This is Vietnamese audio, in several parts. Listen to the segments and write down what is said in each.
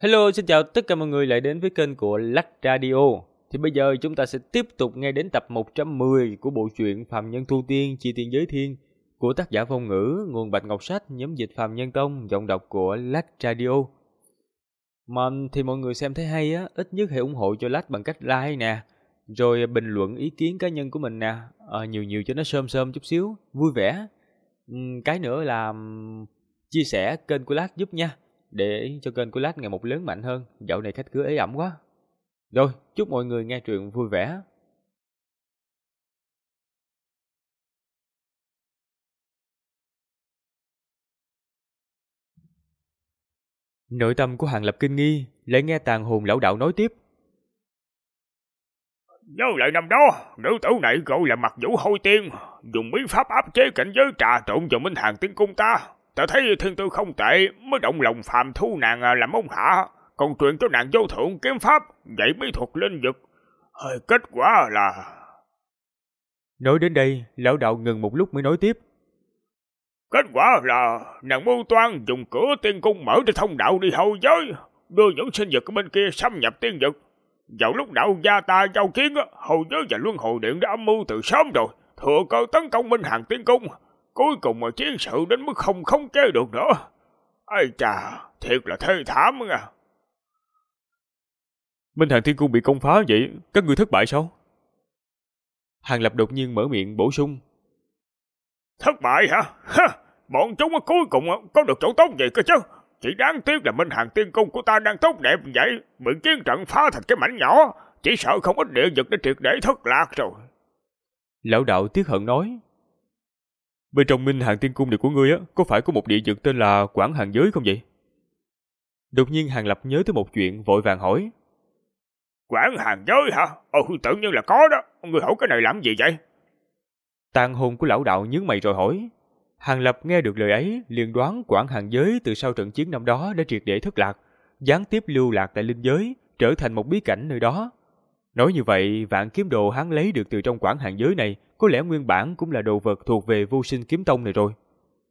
Hello, xin chào tất cả mọi người lại đến với kênh của Lách Radio. Thì bây giờ chúng ta sẽ tiếp tục nghe đến tập 110 của bộ truyện Phàm Nhân Tu Tiên Chi Tiên Giới Thiên của tác giả Phong Ngữ, nguồn Bạch Ngọc Sách, nhóm dịch Phàm Nhân Tông, giọng đọc của Lách Radio. Mà thì mọi người xem thấy hay á, ít nhất hãy ủng hộ cho Lách bằng cách like nè, rồi bình luận ý kiến cá nhân của mình nè, nhiều nhiều cho nó sơm chút xíu, vui vẻ. Cái nữa là chia sẻ kênh của Lách giúp nha, để cho kênh của Lách ngày một lớn mạnh hơn. Dạo này khách cứ ế ẩm quá. Rồi, chúc mọi người nghe truyện vui vẻ. Nội tâm của Hàng Lập kinh nghi, lại nghe tàn hồn lão đạo nói tiếp. Nhớ lại năm đó, nữ tử này gọi là Mặc Vũ Hôi Tiên, dùng bí pháp áp chế cảnh giới trà trộn vào Minh Hàng Tiên Cung ta. Ta thấy thiên tư không tệ, mới động lòng phàm thu nàng làm ông hạ, còn truyền cho nàng vô thượng kiếm pháp, dạy bí thuật linh vực. Kết quả là... Nói đến đây, lão đạo ngừng một lúc mới nói tiếp. Kết quả là nàng mưu toan dùng cửa tiên cung mở ra thông đạo đi hậu giới, đưa những sinh vật ở bên kia xâm nhập tiên vực. Vào lúc đạo gia ta giao chiến, hậu giới và luân hồi điện đã âm mưu từ sớm rồi, thừa cơ tấn công Minh Hàng Tiên Cung. Cuối cùng mà chiến sự đến mức không khống chế được nữa. Ây chà, thiệt là thê thảm nha. Minh Hàng Tiên Cung bị công phá vậy, các ngươi thất bại sao? Hàng Lập đột nhiên mở miệng bổ sung. Thất bại hả? Bọn chúng cuối cùng có được chỗ tốt gì cơ chứ? Chỉ đáng tiếc là Minh Hàng Tiên Cung của ta đang tốt đẹp vậy, bị chiến trận phá thành cái mảnh nhỏ, chỉ sợ không ít địa vực đã triệt để thất lạc rồi. Lão đạo tiếc hận nói. Bên trong Minh Hàng Tiên Cung này của ngươi có phải có một địa vực tên là Quảng Hàng Giới không vậy? Đột nhiên Hàng Lập nhớ tới một chuyện, vội vàng hỏi. Quảng Hàng Giới hả? Tự nhiên là có đó, ngươi hỏi cái này làm gì vậy? Tàn hồn của lão đạo nhướng mày rồi hỏi. Hàng Lập nghe được lời ấy, liền đoán Quảng Hàng Giới từ sau trận chiến năm đó đã triệt để thất lạc, gián tiếp lưu lạc tại linh giới, trở thành một bí cảnh nơi đó. Nói như vậy, vạn kiếm đồ hắn lấy được từ trong Quảng Hàng Giới này, có lẽ nguyên bản cũng là đồ vật thuộc về Vô Sinh Kiếm Tông này rồi.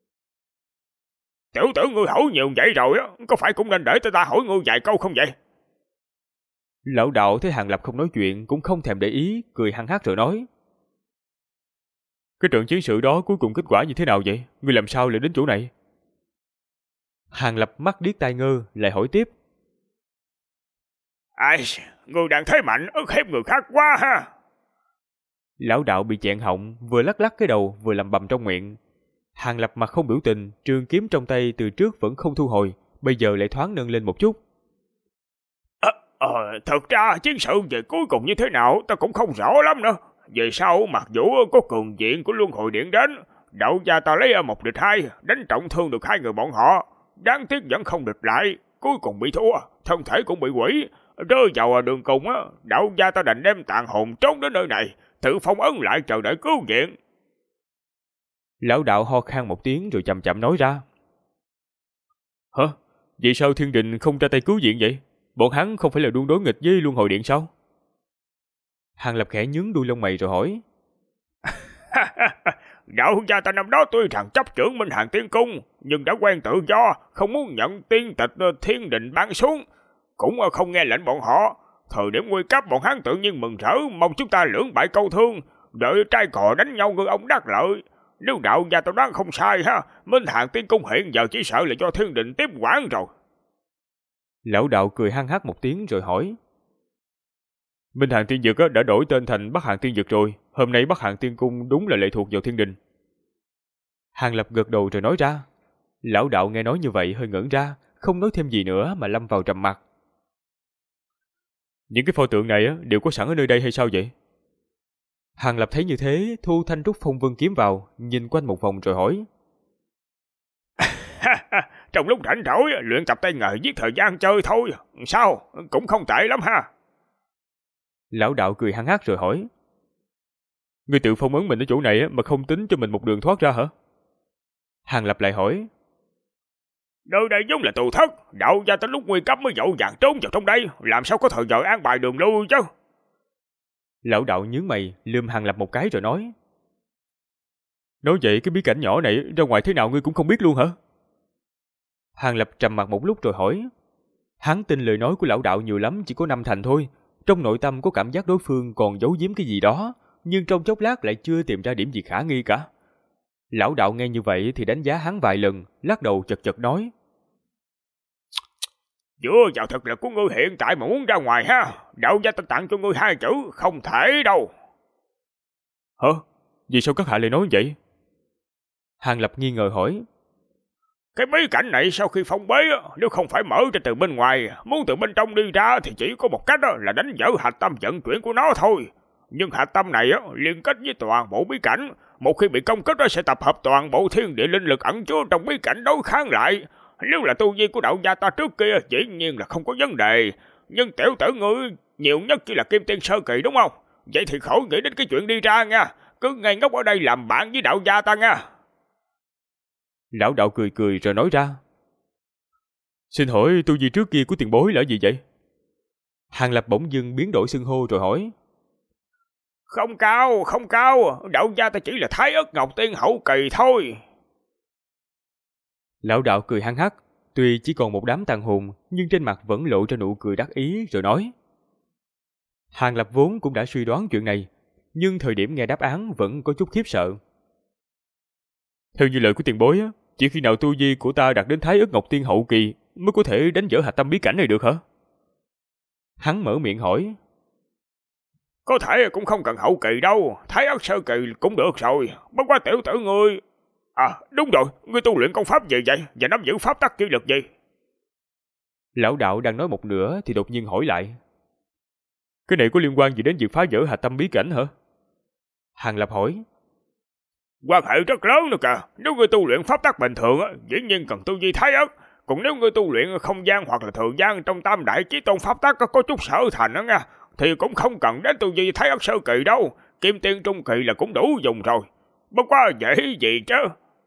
Tiểu tử ngươi hỏi nhiều vậy rồi có phải cũng nên để ta hỏi ngươi vài câu không vậy? Lão đạo thấy Hàng Lập không nói chuyện, cũng không thèm để ý, cười hăng hắc rồi nói. Cái trận chiến sự đó cuối cùng kết quả như thế nào vậy? Ngươi làm sao lại đến chỗ này? Hàng Lập mắt điếc tai ngơ, lại hỏi tiếp. Ai, ngươi đang thế mạnh, ức hiếp người khác quá ha. Lão đạo bị chẹn họng, vừa lắc lắc cái đầu, vừa lẩm bẩm trong miệng. Hàng Lập mặt không biểu tình, trường kiếm trong tay từ trước vẫn không thu hồi, bây giờ lại thoáng nâng lên một chút. Thật ra chiến sự về cuối cùng như thế nào ta cũng không rõ lắm nữa. Về sau Mặc Vũ có cường diện của Luân Hồi Điện đến, đạo gia ta lấy một địch hai, đánh trọng thương được hai người bọn họ. Đáng tiếc vẫn không địch lại, cuối cùng bị thua, thân thể cũng bị hủy. Rơi vào đường cùng đạo gia ta đành đem tàn hồn trốn đến nơi này, tự phong ấn lại chờ đợi cứu viện. Lão đạo ho khan một tiếng rồi chậm chậm nói ra. Hả? Vậy sao Thiên Đình không ra tay cứu viện vậy? Bọn hắn không phải là đương đối nghịch với Luân Hồi Điện sao? Hàng Lập khẽ nhướng đuôi lông mày rồi hỏi. Đạo gia ta năm đó tuy rằng chấp trưởng Minh Hàng Tiên Cung, nhưng đã quen tự do, không muốn nhận tiên tịch Thiên Đình ban xuống, cũng không nghe lệnh bọn họ. Thời điểm nguy cấp bọn hắn tự nhiên mừng rỡ, mong chúng ta lưỡng bại câu thương, đợi trai cò đánh nhau ngư ông đắc lợi. Nếu đạo gia ta đoán không sai ha, Minh Hàng Tiên Cung hiện giờ chỉ sợ là do Thiên Đình tiếp quản rồi. Lão đạo cười hăng hắc một tiếng rồi hỏi. Minh Hàng Tiên Dực đã đổi tên thành Bắc Hàng Tiên Dực rồi, hôm nay Bắc Hàng Tiên Cung đúng là lệ thuộc vào Thiên Đình. Hàng Lập gật đầu rồi nói ra. Lão đạo nghe nói như vậy hơi ngẩn ra, không nói thêm gì nữa mà lâm vào trầm mặc. Những cái pho tượng này đều có sẵn ở nơi đây hay sao vậy? Hàng Lập thấy như thế, thu thanh rút Phong Vân kiếm vào, nhìn quanh một vòng rồi hỏi. Trong lúc rảnh rỗi luyện tập tay nghề giết thời gian chơi thôi, sao? Cũng không tệ lắm ha. Lão đạo cười hăng hắc rồi hỏi. Ngươi tự phong ấn mình ở chỗ này mà không tính cho mình một đường thoát ra hả? Hàng Lập lại hỏi. Nơi đây vốn là tù thất, đạo gia tới lúc nguy cấp mới dội vàng trốn vào trong đây, làm sao có thời giờ an bài đường lui chứ? Lão đạo nhướng mày, lườm Hàng Lập một cái rồi nói. Nói vậy cái bí cảnh nhỏ này ra ngoài thế nào ngươi cũng không biết luôn hả? Hàng Lập trầm mặt một lúc rồi hỏi. Hắn tin lời nói của lão đạo nhiều lắm chỉ có 5 thành thôi. Trong nội tâm có cảm giác đối phương còn giấu giếm cái gì đó, nhưng trong chốc lát lại chưa tìm ra điểm gì khả nghi cả. Lão đạo nghe như vậy thì đánh giá hắn vài lần, lắc đầu chật chật nói. Dựa vào thực lực của ngươi hiện tại mà muốn ra ngoài ha, đạo gia ta tặng cho ngươi 2 chữ, không thể đâu. Hả? Vì sao các hạ lại nói vậy? Hàng Lập nghi ngờ hỏi. Cái bí cảnh này sau khi phong bế, nếu không phải mở ra từ bên ngoài, muốn từ bên trong đi ra thì chỉ có một cách là đánh vỡ hạch tâm vận chuyển của nó thôi. Nhưng hạch tâm này liên kết với toàn bộ bí cảnh, một khi bị công kích sẽ tập hợp toàn bộ thiên địa linh lực ẩn chứa trong bí cảnh đối kháng lại. Nếu là tu vi của đạo gia ta trước kia dĩ nhiên là không có vấn đề, nhưng tiểu tử ngươi nhiều nhất chỉ là kim tiên sơ kỳ đúng không? Vậy thì khỏi nghĩ đến cái chuyện đi ra nha, cứ ngây ngốc ở đây làm bạn với đạo gia ta nha. Lão đạo cười cười rồi nói ra. Xin hỏi tu vi trước kia của tiền bối là gì vậy? Hàng Lập bỗng dưng biến đổi xưng hô rồi hỏi. Không cao, đạo gia ta chỉ là Thái Ức Ngọc Tiên hậu kỳ thôi. Lão đạo cười hăng hắc, tuy chỉ còn một đám tàn hồn, nhưng trên mặt vẫn lộ ra nụ cười đắc ý rồi nói. Hàng Lập vốn cũng đã suy đoán chuyện này, nhưng thời điểm nghe đáp án vẫn có chút khiếp sợ. Theo như lời của tiền bối, chỉ khi nào tu vi của ta đạt đến Thái Ức Ngọc Tiên hậu kỳ mới có thể đánh vỡ hạch tâm bí cảnh này được hả? Hắn mở miệng hỏi. Có thể cũng không cần hậu kỳ đâu, Thái Ức sơ kỳ cũng được rồi, bất quá tiểu tử ngươi. À đúng rồi, ngươi tu luyện công pháp gì vậy, và nắm giữ pháp tắc chi lực gì? Lão đạo đang nói một nửa thì đột nhiên hỏi lại. Cái này có liên quan gì đến việc phá vỡ hạch tâm bí cảnh hả? Hàng Lập hỏi. Quan hệ rất lớn nữa kìa, nếu ngươi tu luyện pháp tắc bình thường dĩ nhiên cần tu vi Thái Ức, còn nếu ngươi tu luyện không gian hoặc là thời gian trong tam đại chí tôn pháp tắc có chút sở thành đó nha, thì cũng không cần đến tu vi Thái Ức sơ kỳ đâu, kim tiên trung kỳ là cũng đủ dùng rồi. Bất quá dễ gì chứ?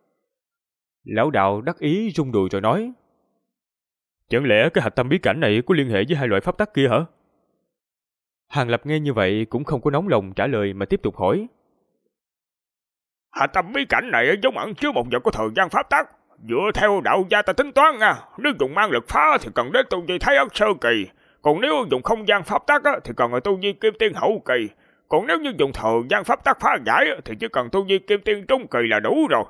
Lão đạo đắc ý rung đùi rồi nói. Chẳng lẽ cái hạch tâm bí cảnh này có liên hệ với 2 loại pháp tắc kia hả? Hàng Lập nghe như vậy cũng không có nóng lòng trả lời mà tiếp tục hỏi. Hạch tâm bí cảnh này giống ẩn chứa một vật của thời gian pháp tắc. Dựa theo đạo gia ta tính toán nha, nếu dùng mang lực phá thì cần đến tu vi Thái Ức sơ kỳ, còn nếu dùng không gian pháp tắc thì cần tu vi kim tiên hậu kỳ, còn nếu như dùng thời gian pháp tắc phá giải thì chỉ cần tu vi kim tiên trung kỳ là đủ rồi.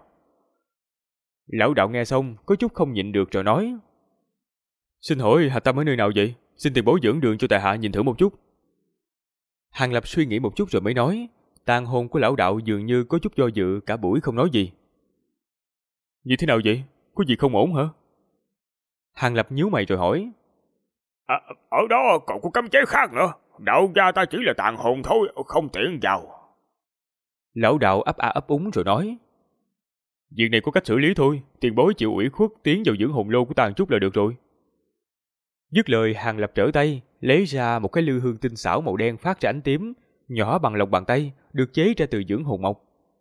Lão đạo nghe xong có chút không nhịn được rồi nói. Xin hỏi hạch tâm ở nơi nào vậy? Xin tiền bối dẫn đường cho tại hạ nhìn thử một chút. Hàng Lập suy nghĩ một chút rồi mới nói. Tàn hồn của lão đạo dường như có chút do dự, cả buổi không nói gì. Như thế nào vậy? Có gì không ổn hả? Hàng Lập nhíu mày rồi hỏi. Ở đó còn có cấm chế khác nữa, đạo gia ta chỉ là tàn hồn thôi, không tiện vào. Lão đạo ấp a ấp úng rồi nói. Việc này có cách xử lý thôi, tiền bối chịu ủy khuất tiến vào dưỡng hồn lô của ta một chút là được rồi. Dứt lời, Hàng Lập trở tay, lấy ra một cái lư hương tinh xảo màu đen phát ra ánh tím, nhỏ bằng lòng bàn tay, được chế ra từ dưỡng hồn mộc.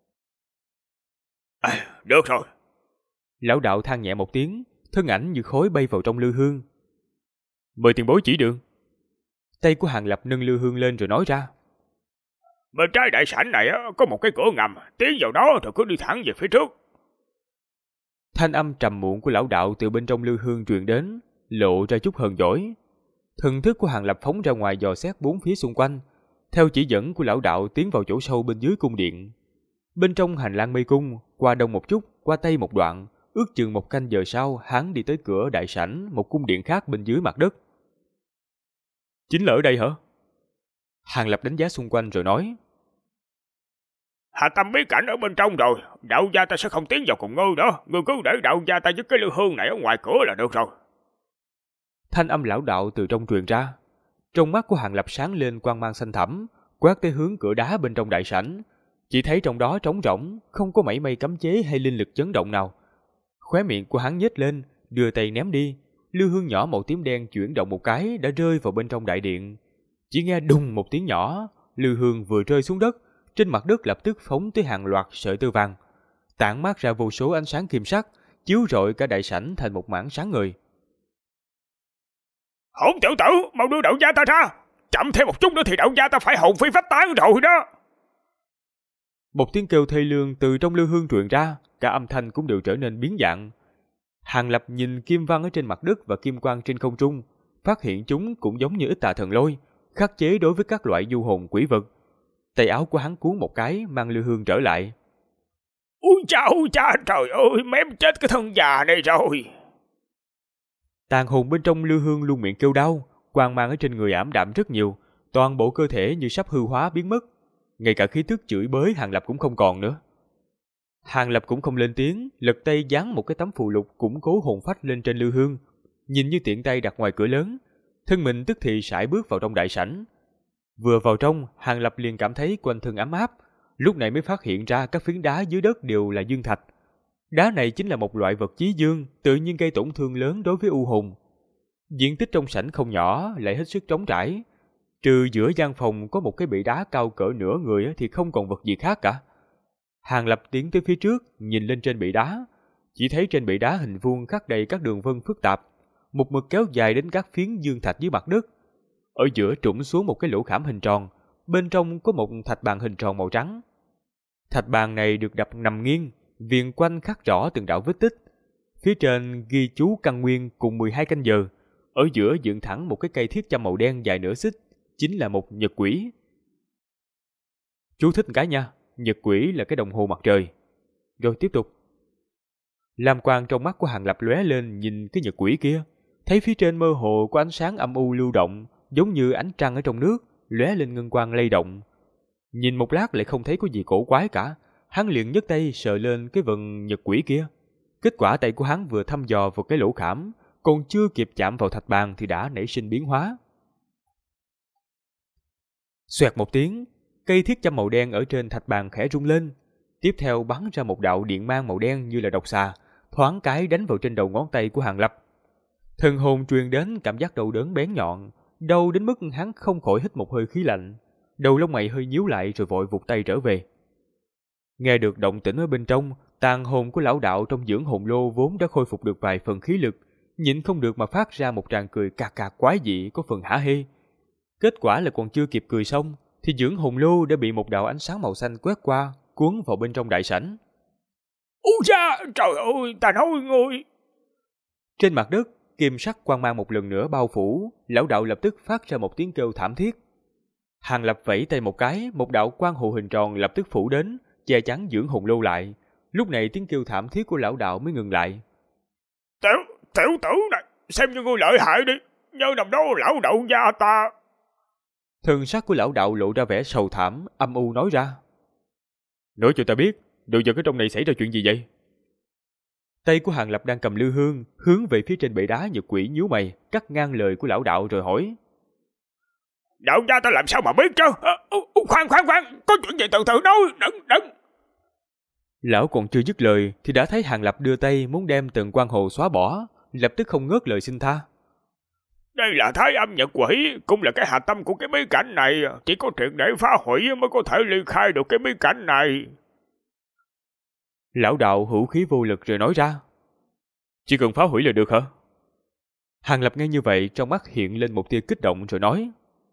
Được rồi. Lão đạo than nhẹ một tiếng, thân ảnh như khói bay vào trong lư hương. Mời tiền bối chỉ đường. Tay của Hàng Lập nâng lư hương lên rồi nói ra. Bên trái đại sảnh này có một cái cửa ngầm, tiến vào đó rồi cứ đi thẳng về phía trước. Thanh âm trầm muộn của lão đạo từ bên trong lư hương truyền đến, lộ ra chút hờn dỗi. Thần thức của Hàng Lập phóng ra ngoài dò xét bốn phía xung quanh, theo chỉ dẫn của lão đạo tiến vào chỗ sâu bên dưới cung điện. Bên trong hành lang mê cung, qua đông một chút, qua tây một đoạn, ước chừng một canh giờ sau, hắn đi tới cửa đại sảnh một cung điện khác bên dưới mặt đất. Chính là ở đây hả? Hàng Lập đánh giá xung quanh rồi nói. Hạch tâm bí cảnh ở bên trong rồi, đạo gia ta sẽ không tiến vào cùng ngươi nữa, ngươi cứ để đạo gia ta với cái lư hương này ở ngoài cửa là được rồi. Thanh âm lão đạo từ trong truyền ra. Trong mắt của Hàng Lập sáng lên quang mang xanh thẳm, quát tới hướng cửa đá bên trong đại sảnh. Chỉ thấy trong đó trống rỗng, không có mảy may cấm chế hay linh lực chấn động nào. Khóe miệng của hắn nhếch lên, đưa tay ném đi, lư hương nhỏ màu tím đen chuyển động một cái đã rơi vào bên trong đại điện. Chỉ nghe đùng một tiếng nhỏ, lư hương vừa rơi xuống đất, trên mặt đất lập tức phóng tới hàng loạt sợi tơ vàng, tản mát ra vô số ánh sáng kim sắc, chiếu rọi cả đại sảnh thành một mảng sáng ngời. Hỗn tiểu tử, mau đưa đạo gia ta ra, chậm thêm một chút nữa thì đạo gia ta phải hồn phi phách tán rồi đó. Một tiếng kêu thê lương từ trong lư hương truyền ra, cả âm thanh cũng đều trở nên biến dạng. Hàng Lập nhìn kim văn ở trên mặt đất và kim quang trên không trung, phát hiện chúng cũng giống như ít tà thần lôi, khắc chế đối với các loại du hồn quỷ vật. Tay áo của hắn cuốn một cái, mang lư hương trở lại. Ui cha, trời ơi, mém chết cái thân già này rồi. Tàn hồn bên trong lư hương luôn miệng kêu đau, quang mang ở trên người ảm đạm rất nhiều, toàn bộ cơ thể như sắp hư hóa biến mất. Ngay cả khí tức chửi bới Hàng Lập cũng không còn nữa. Hàng Lập cũng không lên tiếng, lật tay dán một cái tấm phù lục củng cố hồn phách lên trên lư hương, nhìn như tiện tay đặt ngoài cửa lớn, thân mình tức thì sải bước vào trong đại sảnh. Vừa vào trong, Hàng Lập liền cảm thấy quanh thân ấm áp, lúc này mới phát hiện ra các phiến đá dưới đất đều là dương thạch. Đá này chính là một loại vật chí dương, tự nhiên gây tổn thương lớn đối với u hồn. Diện tích trong sảnh không nhỏ, lại hết sức trống trải. Trừ giữa gian phòng có một cái bệ đá cao cỡ nửa người thì không còn vật gì khác cả. Hàng Lập tiến tới phía trước, nhìn lên trên bệ đá. Chỉ thấy trên bệ đá hình vuông khắc đầy các đường vân phức tạp, một mực kéo dài đến các phiến dương thạch dưới mặt đất. Ở giữa trũng xuống một cái lỗ khảm hình tròn, bên trong có một thạch bàn hình tròn màu trắng. Thạch bàn này được đập nằm nghiêng, viền quanh khắc rõ từng đạo vết tích. Phía trên ghi chú căn nguyên cùng 12 canh giờ. Ở giữa dựng thẳng một cái cây thiết châm màu đen dài nửa xích, chính là một nhật quỷ. Chú thích cái nha, nhật quỷ là cái đồng hồ mặt trời. Rồi tiếp tục. Lam quang trong mắt của Hàng Lập lóe lên nhìn cái nhật quỷ kia, thấy phía trên mơ hồ có ánh sáng âm u lưu động, giống như ánh trăng ở trong nước, lóe lên ngân quang lay động. Nhìn một lát lại không thấy có gì cổ quái cả, hắn liền nhấc tay sờ lên cái vần nhật quỷ kia. Kết quả tay của hắn vừa thăm dò vào cái lỗ khảm, còn chưa kịp chạm vào thạch bàn thì đã nảy sinh biến hóa. Xoẹt một tiếng, cây thiết châm màu đen ở trên thạch bàn khẽ rung lên, tiếp theo bắn ra một đạo điện mang màu đen như là độc xà, thoáng cái đánh vào trên đầu ngón tay của Hàng Lập. Thần hồn truyền đến cảm giác đau đớn bén nhọn, đau đến mức hắn không khỏi hít một hơi khí lạnh, đầu lông mày hơi nhíu lại rồi vội vụt tay trở về. Nghe được động tĩnh ở bên trong, tàn hồn của lão đạo trong dưỡng hồn lô vốn đã khôi phục được vài phần khí lực, nhịn không được mà phát ra một tràng cười cà cà quái dị có phần hả hê. Kết quả là còn chưa kịp cười xong, thì dưỡng hồn lô đã bị một đạo ánh sáng màu xanh quét qua, cuốn vào bên trong đại sảnh. Úi da, trời ơi, ta nói ngươi. Trên mặt đất, kim sắc quang mang một lần nữa bao phủ, lão đạo lập tức phát ra một tiếng kêu thảm thiết. Hàng Lập vẫy tay một cái, một đạo quang hộ hình tròn lập tức phủ đến, che chắn dưỡng hồn lô lại. Lúc này tiếng kêu thảm thiết của lão đạo mới ngừng lại. Tiểu tử này, xem như ngươi lợi hại đi, nhớ năm đó lão đạo gia ta. Thần sắc của lão đạo lộ ra vẻ sầu thảm, âm u nói ra. Nói cho ta biết, đồ vật ở trong này xảy ra chuyện gì vậy? Tay của Hàng Lập đang cầm lư hương, hướng về phía trên bệ đá nhật quỷ nhíu mày, cắt ngang lời của lão đạo rồi hỏi. Đạo gia ta làm sao mà biết chứ? Khoan, có chuyện gì từ từ nói, đừng. Lão còn chưa dứt lời thì đã thấy Hàng Lập đưa tay muốn đem từng quan hồ xóa bỏ, lập tức không ngớt lời xin tha. Đây là Thái Âm Nhật Quỷ, cũng là cái hạt tâm của cái bí cảnh này, chỉ có triệt để phá hủy mới có thể ly khai được cái bí cảnh này. Lão đạo hữu khí vô lực rồi nói ra. Chỉ cần phá hủy là được hả? Hàng Lập nghe như vậy trong mắt hiện lên một tia kích động rồi nói.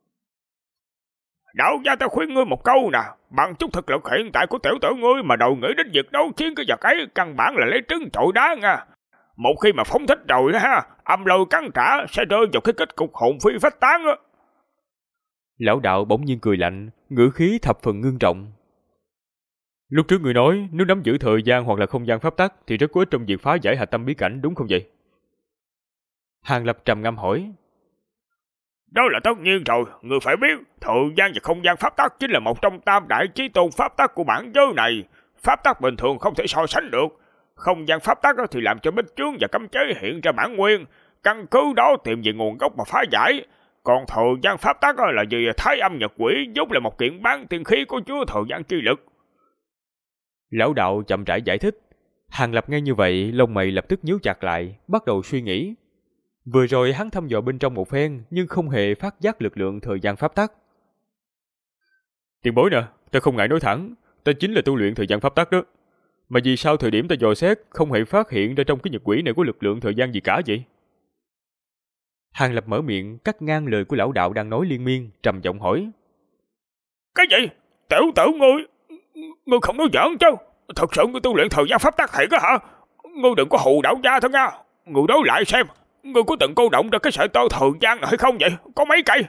Đạo gia ta khuyên ngươi một câu nè, bằng chút thực lực hiện tại của tiểu tử ngươi mà đầu nghĩ đến việc đấu chiến cái vật ấy căn bản là lấy trứng trội đá nha. Một khi mà phóng thích rồi ha, âm lôi cắn trả sẽ rơi vào cái kết cục hồn phi phách tán á. Lão đạo bỗng nhiên cười lạnh, ngữ khí thập phần ngưng trọng. Lúc trước người nói nếu nắm giữ thời gian hoặc là không gian pháp tắc thì rất có ích trong việc phá giải hạch tâm bí cảnh, đúng không vậy? Hàng Lập trầm ngâm hỏi. Đó là tất nhiên rồi, người phải biết, thời gian và không gian pháp tắc chính là một trong tam đại chí tôn pháp tắc của bản giới này. Pháp tắc bình thường không thể so sánh được. Không gian pháp tắc thì làm cho bích chướng và cấm chế hiện ra bản nguyên, căn cứ đó tìm về nguồn gốc mà phá giải. Còn thời gian pháp tắc là vì Thái Âm Nhật Quỷ vốn là một kiện bán tiên khí có chứa thời gian chi lực. Lão đạo chậm rãi giải thích. Hàng Lập nghe như vậy, lông mày lập tức nhíu chặt lại, bắt đầu suy nghĩ. Vừa rồi hắn thăm dò bên trong một phen nhưng không hề phát giác lực lượng thời gian pháp tắc. Tiền bối nè, ta không ngại nói thẳng, ta chính là tu luyện thời gian pháp tắc đó. Mà vì sao thời điểm ta dò xét không hề phát hiện ra trong cái nhật quỷ này có lực lượng thời gian gì cả vậy? Hàng Lập mở miệng cắt ngang lời của lão đạo đang nói liên miên, trầm giọng hỏi. Cái gì? Tiểu tử ngươi không nói giỡn chứ? Thật sự ngươi tu luyện thời gian pháp tắc thiệt á hả? Ngươi đừng có hù đạo gia thôi nha. Ngươi đối lại xem, Ngươi có từng cô động ra cái sợi tơ thời gian hay không vậy? Có mấy cây?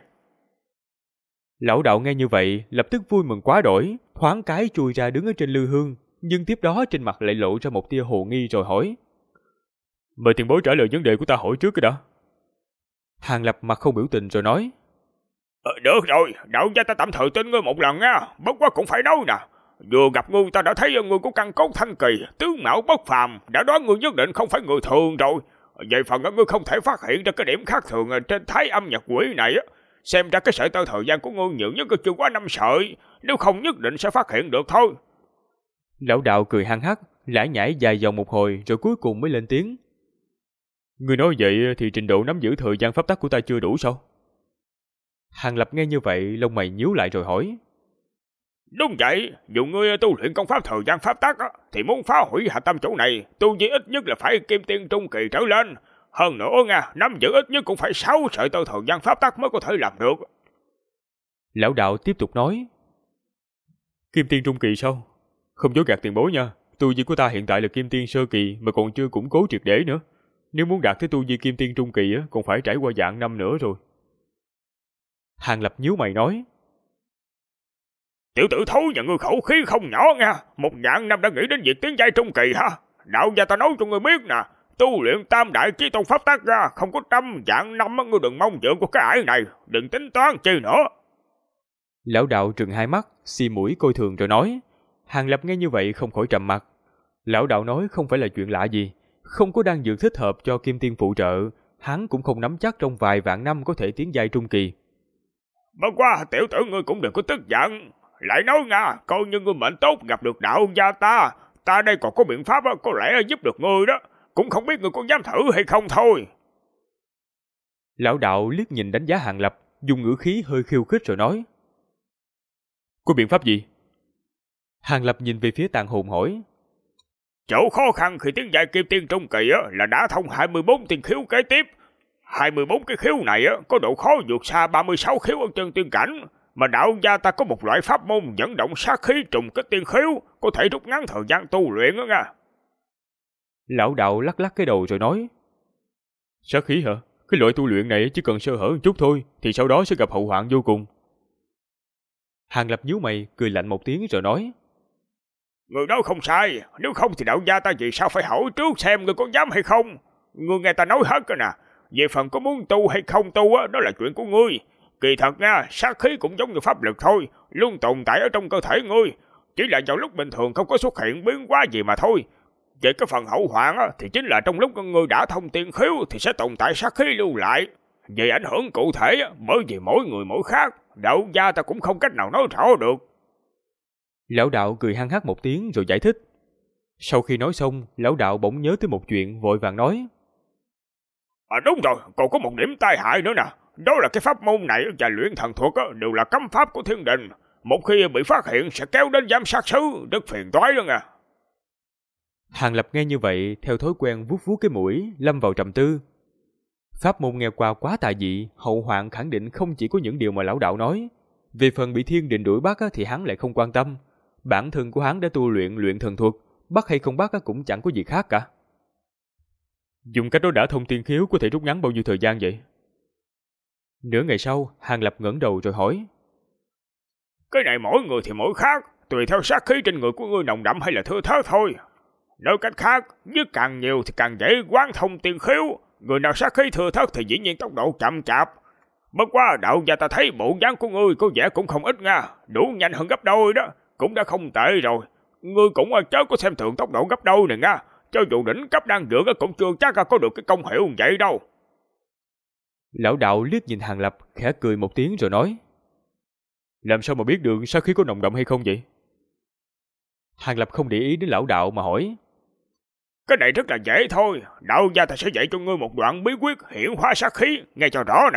Lão đạo nghe như vậy, lập tức vui mừng quá đỗi, thoáng cái chui ra đứng ở trên lư hương, nhưng tiếp đó trên mặt lại lộ ra một tia hồ nghi rồi hỏi. Mời tiền bối trả lời vấn đề của ta hỏi trước cái đã. Hàng Lập mặt không biểu tình rồi nói. Được rồi, đạo gia ta tạm thời tin ngươi một lần nha, bất quá cũng phải nói nè. Vừa gặp ngươi ta đã thấy ngươi có căn cốt thanh kỳ, tướng mạo bất phàm, đã đoán ngươi nhất định không phải người thường rồi. Về phần ngươi không thể phát hiện ra cái điểm khác thường trên thái âm nhật quỷ này á, xem ra cái sợi tơ thời gian của ngươi nhiều nhất chưa quá 5 sợi, nếu không nhất định sẽ phát hiện được thôi. Lão đạo cười hăng hắc, lải nhải dài dòng một hồi rồi cuối cùng mới lên tiếng. Ngươi nói vậy thì trình độ nắm giữ thời gian pháp tắc của ta chưa đủ sao? Hàng Lập nghe như vậy, lông mày nhíu lại rồi hỏi. Đúng vậy, dù ngươi tu luyện công pháp thời gian pháp tắc thì muốn phá hủy hạch tâm chỗ này, tu vi ít nhất là phải kim tiên trung kỳ trở lên. Hơn nữa nha, nắm giữ ít nhất cũng phải 6 sợi tơ thời gian pháp tắc mới có thể làm được. Lão đạo tiếp tục nói. Kim tiên trung kỳ sao? Không dối gạt tiền bối nha, tu vi của ta hiện tại là kim tiên sơ kỳ mà còn chưa củng cố triệt để nữa. Nếu muốn đạt tới tu vi kim tiên trung kỳ còn phải trải qua vạn năm nữa rồi. Hàng Lập nhíu mày nói. Tiểu tử thối nhà ngươi khẩu khí không nhỏ nha, 1.000 năm đã nghĩ đến việc tiến giai trung kỳ hả? Đạo gia ta nói cho ngươi biết nè, tu luyện tam đại chí tôn pháp tắc ra, không có 100.000 năm ngươi đừng mong vượt qua cái ải này, đừng tính toán chi nữa. Lão đạo trừng hai mắt, xì mũi coi thường rồi nói. Hàng Lập nghe như vậy không khỏi trầm mặt. Lão đạo nói không phải là chuyện lạ gì, không có đan dược thích hợp cho kim tiên phụ trợ, hắn cũng không nắm chắc trong vài vạn năm có thể tiến giai trung kỳ. Bất quá tiểu tử ngươi cũng đừng có tức giận, lại nói nha, coi như ngươi mệnh tốt gặp được đạo gia ta đây còn có biện pháp có lẽ giúp được ngươi đó, cũng không biết ngươi có dám thử hay không thôi. Lão đạo liếc nhìn đánh giá Hàng Lập, dùng ngữ khí hơi khiêu khích rồi nói. Có biện pháp gì? Hàng Lập nhìn về phía Tàn Hồn hỏi. Chỗ khó khăn khi tiến giai kim tiên trung kỳ là đã thông 24 tiên khiếu kế tiếp. 24 cái khiếu này có độ khó vượt xa 36 khiếu ở chân tiên cảnh, mà đạo gia ta có một loại pháp môn dẫn động sát khí trùng kích tiên khiếu, có thể rút ngắn thời gian tu luyện đó nha. Lão đạo lắc lắc cái đầu rồi nói. Sát khí hả? Cái loại tu luyện này chỉ cần sơ hở một chút thôi thì sau đó sẽ gặp hậu hoạn vô cùng. Hàng Lập nhíu mày, cười lạnh một tiếng rồi nói. Người nói không sai, nếu không thì đạo gia ta vì sao phải hỏi trước xem người có dám hay không. Ngươi nghe ta nói hết rồi nè, về phần có muốn tu hay không tu đó là chuyện của ngươi. Kỳ thật nha, sát khí cũng giống như pháp lực thôi, luôn tồn tại ở trong cơ thể ngươi, chỉ là vào lúc bình thường không có xuất hiện biến hóa gì mà thôi. Về cái phần hậu hoạn thì chính là trong lúc con ngươi đã thông tiên khiếu thì sẽ tồn tại sát khí lưu lại. Về ảnh hưởng cụ thể bởi vì mỗi người mỗi khác, đạo gia ta cũng không cách nào nói rõ được. Lão đạo cười hăng hắc một tiếng rồi giải thích. Sau khi nói xong, lão đạo bỗng nhớ tới một chuyện, vội vàng nói. Đúng rồi, còn có một điểm tai hại nữa nè. Đó là cái pháp môn này và luyện thần thuật đều là cấm pháp của thiên đình. Một khi bị phát hiện sẽ kéo đến giám sát sứ, rất phiền toái đó nha. Hàng Lập nghe như vậy, theo thói quen vuốt vuốt cái mũi, lâm vào trầm tư. Pháp môn nghe qua quá tà dị, hậu hoạn khẳng định không chỉ có những điều mà lão đạo nói. Về phần bị thiên đình đuổi bắt thì hắn lại không quan tâm. Bản thân của hắn đã tu luyện thần thuật, bắt hay không bắt cũng chẳng có gì khác cả. Dùng cách đó đã thông tiên khiếu có thể rút ngắn bao nhiêu thời gian vậy? Nửa ngày sau, Hàng Lập ngẩng đầu rồi hỏi. Cái này mỗi người thì mỗi khác, tùy theo sát khí trên người của ngươi nồng đậm hay là thưa thớt thôi. Nói cách khác, giết càng nhiều thì càng dễ quán thông tiên khiếu. Người nào sát khí thừa thớt thì dĩ nhiên tốc độ chậm chạp. Bất quá đạo gia ta thấy bộ dáng của ngươi có vẻ cũng không ít nha, đủ nhanh hơn gấp đôi đó, cũng đã không tệ rồi. Ngươi cũng chớ có xem thường tốc độ gấp đôi này nha, cho dù đỉnh cấp đang dược cũng chưa chắc có được cái công hiệu vậy đâu. Lão đạo liếc nhìn Hàng Lập, khẽ cười một tiếng rồi nói. Làm sao mà biết được sát khí có nồng đậm hay không vậy? Hàng Lập không để ý đến lão đạo mà hỏi. Cái này rất là dễ thôi, đạo gia ta sẽ dạy cho ngươi một đoạn bí quyết hiển hóa sát khí, nghe cho rõ nè.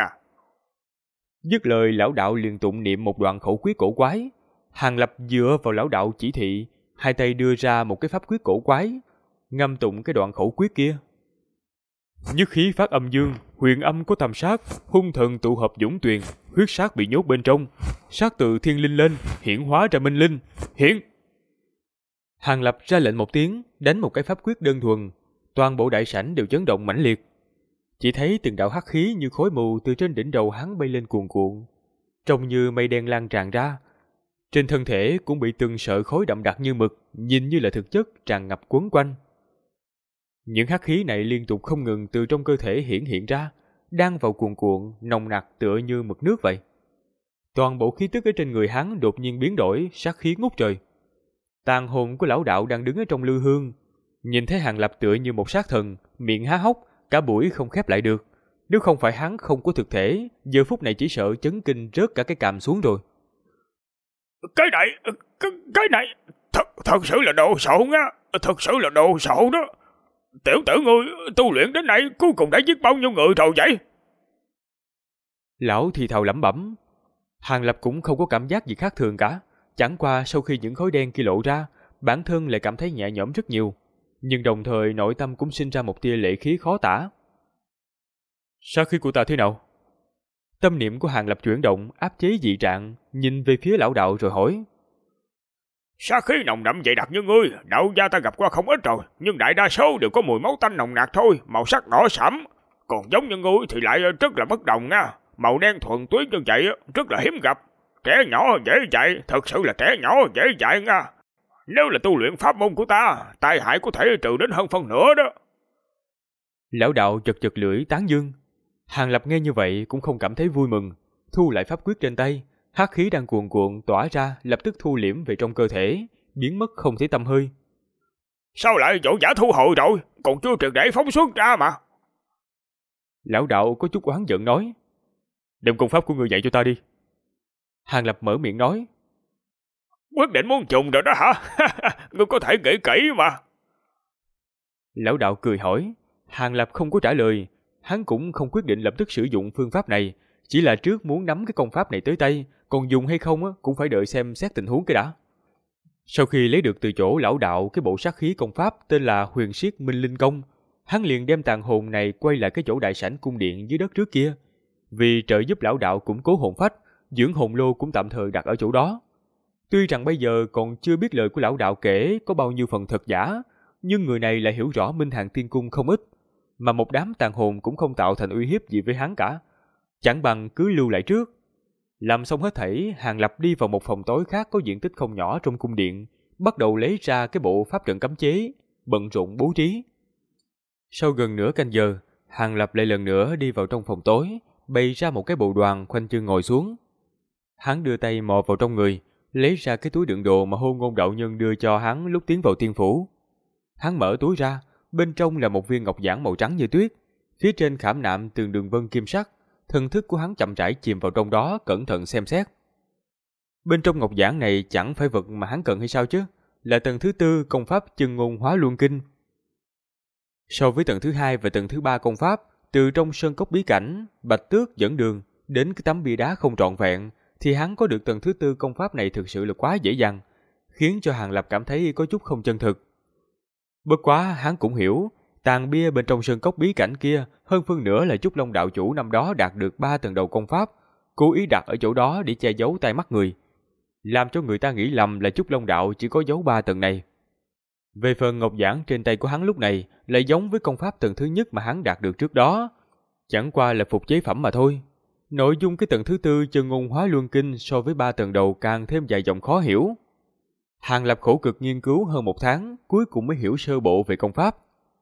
Dứt lời, lão đạo liền tụng niệm một đoạn khẩu quyết cổ quái. Hàng Lập dựa vào lão đạo chỉ thị, hai tay đưa ra một cái pháp quyết cổ quái, ngâm tụng cái đoạn khẩu quyết kia. Nhất khí phát âm dương, huyền âm có tầm sát, hung thần tụ hợp dũng tuyền, huyết sát bị nhốt bên trong, sát từ thiên linh lên, hiển hóa ra minh linh, hiển. Hàng Lập ra lệnh một tiếng, đánh một cái pháp quyết đơn thuần, toàn bộ đại sảnh đều chấn động mãnh liệt. chỉ thấy từng đạo hắc khí như khói mù từ trên đỉnh đầu hắn bay lên cuồn cuộn, trông như mây đen lan tràn ra. Trên thân thể cũng bị từng sợi khói đậm đặc như mực, nhìn như là thực chất tràn ngập quấn quanh. Những hắc khí này liên tục không ngừng từ trong cơ thể hiển hiện ra, đang vào cuồn cuộn, nồng nặc tựa như mực nước vậy. Toàn bộ khí tức ở trên người hắn đột nhiên biến đổi, sát khí ngút trời. Tàn hồn của lão đạo đang đứng ở trong lư hương, nhìn thấy Hàng Lập tựa như một sát thần, miệng há hốc, cả buổi không khép lại được. Nếu không phải hắn không có thực thể, giờ phút này chỉ sợ chấn kinh rớt cả cái cằm xuống rồi. Cái này, thật sự là đồ sộ á, thật sự là đồ sộ đó. Tiểu tử ngươi tu luyện đến nay cuối cùng đã giết bao nhiêu người rồi vậy? Lão thì thào lẩm bẩm. Hàng Lập cũng không có cảm giác gì khác thường cả. Chẳng qua sau khi những khói đen kia lộ ra, bản thân lại cảm thấy nhẹ nhõm rất nhiều. Nhưng đồng thời nội tâm cũng sinh ra một tia lệ khí khó tả. Sát khí của ta thế nào? Tâm niệm của Hàng Lập chuyển động, áp chế dị trạng, nhìn về phía lão đạo rồi hỏi. Sát khí nồng đậm dày đặc như ngươi, đạo gia ta gặp qua không ít rồi, nhưng đại đa số đều có mùi máu tanh nồng nặc thôi, màu sắc đỏ sẫm. Còn giống như ngươi thì lại rất là bất đồng nha, màu đen thuần túy như vậy rất là hiếm gặp. Trẻ nhỏ dễ dạy, thật sự là trẻ nhỏ dễ dạy nha. Nếu là tu luyện pháp môn của ta, tai hại có thể trừ đến hơn phân nửa đó. Lão đạo chật chật lưỡi tán dương. Hàng Lập nghe như vậy cũng không cảm thấy vui mừng, thu lại pháp quyết trên tay, hắc khí đang cuồn cuộn tỏa ra lập tức thu liễm về trong cơ thể, biến mất không thấy tăm hơi. Sao lại dỗ dã thu hồi rồi, còn chưa triệt để phóng xuất ra mà? Lão đạo có chút oán giận nói. Đem công pháp của ngươi dạy cho ta đi. Hàng Lập mở miệng nói. Quyết định muốn trùng rồi đó hả? Ngươi có thể nghĩ kỹ mà. Lão đạo cười hỏi. Hàng Lập không có trả lời. Hắn cũng không quyết định lập tức sử dụng phương pháp này, chỉ là trước muốn nắm cái công pháp này tới tay, còn dùng hay không cũng phải đợi xem xét tình huống cái đã. Sau khi lấy được từ chỗ lão đạo cái bộ sát khí công pháp tên là Huyền Siết Minh Linh Công, hắn liền đem tàn hồn này quay lại cái chỗ đại sảnh cung điện dưới đất trước kia. Vì trợ giúp lão đạo củng cố hồn phách, dưỡng hồn lô cũng tạm thời đặt ở chỗ đó. Tuy rằng bây giờ còn chưa biết lời của lão đạo kể có bao nhiêu phần thật giả, nhưng người này lại hiểu rõ Minh Hàng Tiên Cung không ít, mà một đám tàn hồn cũng không tạo thành uy hiếp gì với hắn cả. Chẳng bằng cứ lưu lại trước. Làm xong hết thảy, Hàng Lập đi vào một phòng tối khác có diện tích không nhỏ trong cung điện, bắt đầu lấy ra cái bộ pháp trận cấm chế, bận rộn bố trí. Sau gần nửa canh giờ, Hàng Lập lại lần nữa đi vào trong phòng tối, bày ra một cái bộ đoàn khoanh chân ngồi xuống. Hắn đưa tay mò vào trong người, lấy ra cái túi đựng đồ mà Hôn Ngôn đạo nhân đưa cho hắn lúc tiến vào tiên phủ. Hắn mở túi ra, bên trong là một viên ngọc giản màu trắng như tuyết, phía trên khảm nạm từng đường vân kim sắc. Thần thức của hắn chậm rãi chìm vào trong đó, cẩn thận xem xét. Bên trong ngọc giản này chẳng phải vật mà hắn cần hay sao chứ, là tầng thứ 4 công pháp Chân Ngôn Hóa Luân Kinh. So với tầng thứ 2 và tầng thứ 3 công pháp, từ trong sơn cốc bí cảnh, Bạch Tước dẫn đường đến cái tấm bia đá không trọn vẹn, thì hắn có được tầng thứ 4 công pháp này thực sự là quá dễ dàng, khiến cho Hàng Lập cảm thấy có chút không chân thực. Bất quá hắn cũng hiểu, tàn bia bên trong sơn cốc bí cảnh kia hơn phân nửa là Trúc Long đạo chủ năm đó đạt được 3 tầng đầu công pháp, cố ý đặt ở chỗ đó để che giấu tai mắt người, làm cho người ta nghĩ lầm là Trúc Long đạo chỉ có giấu 3 tầng này. Về phần ngọc giản trên tay của hắn lúc này lại giống với công pháp tầng thứ nhất mà hắn đạt được trước đó, chẳng qua là phục chế phẩm mà thôi. Nội dung cái tầng thứ 4 Chân Ngôn Hóa Luân Kinh so với 3 tầng đầu càng thêm dài dòng khó hiểu. Hàng Lập khổ cực nghiên cứu hơn 1 tháng, cuối cùng mới hiểu sơ bộ về công pháp.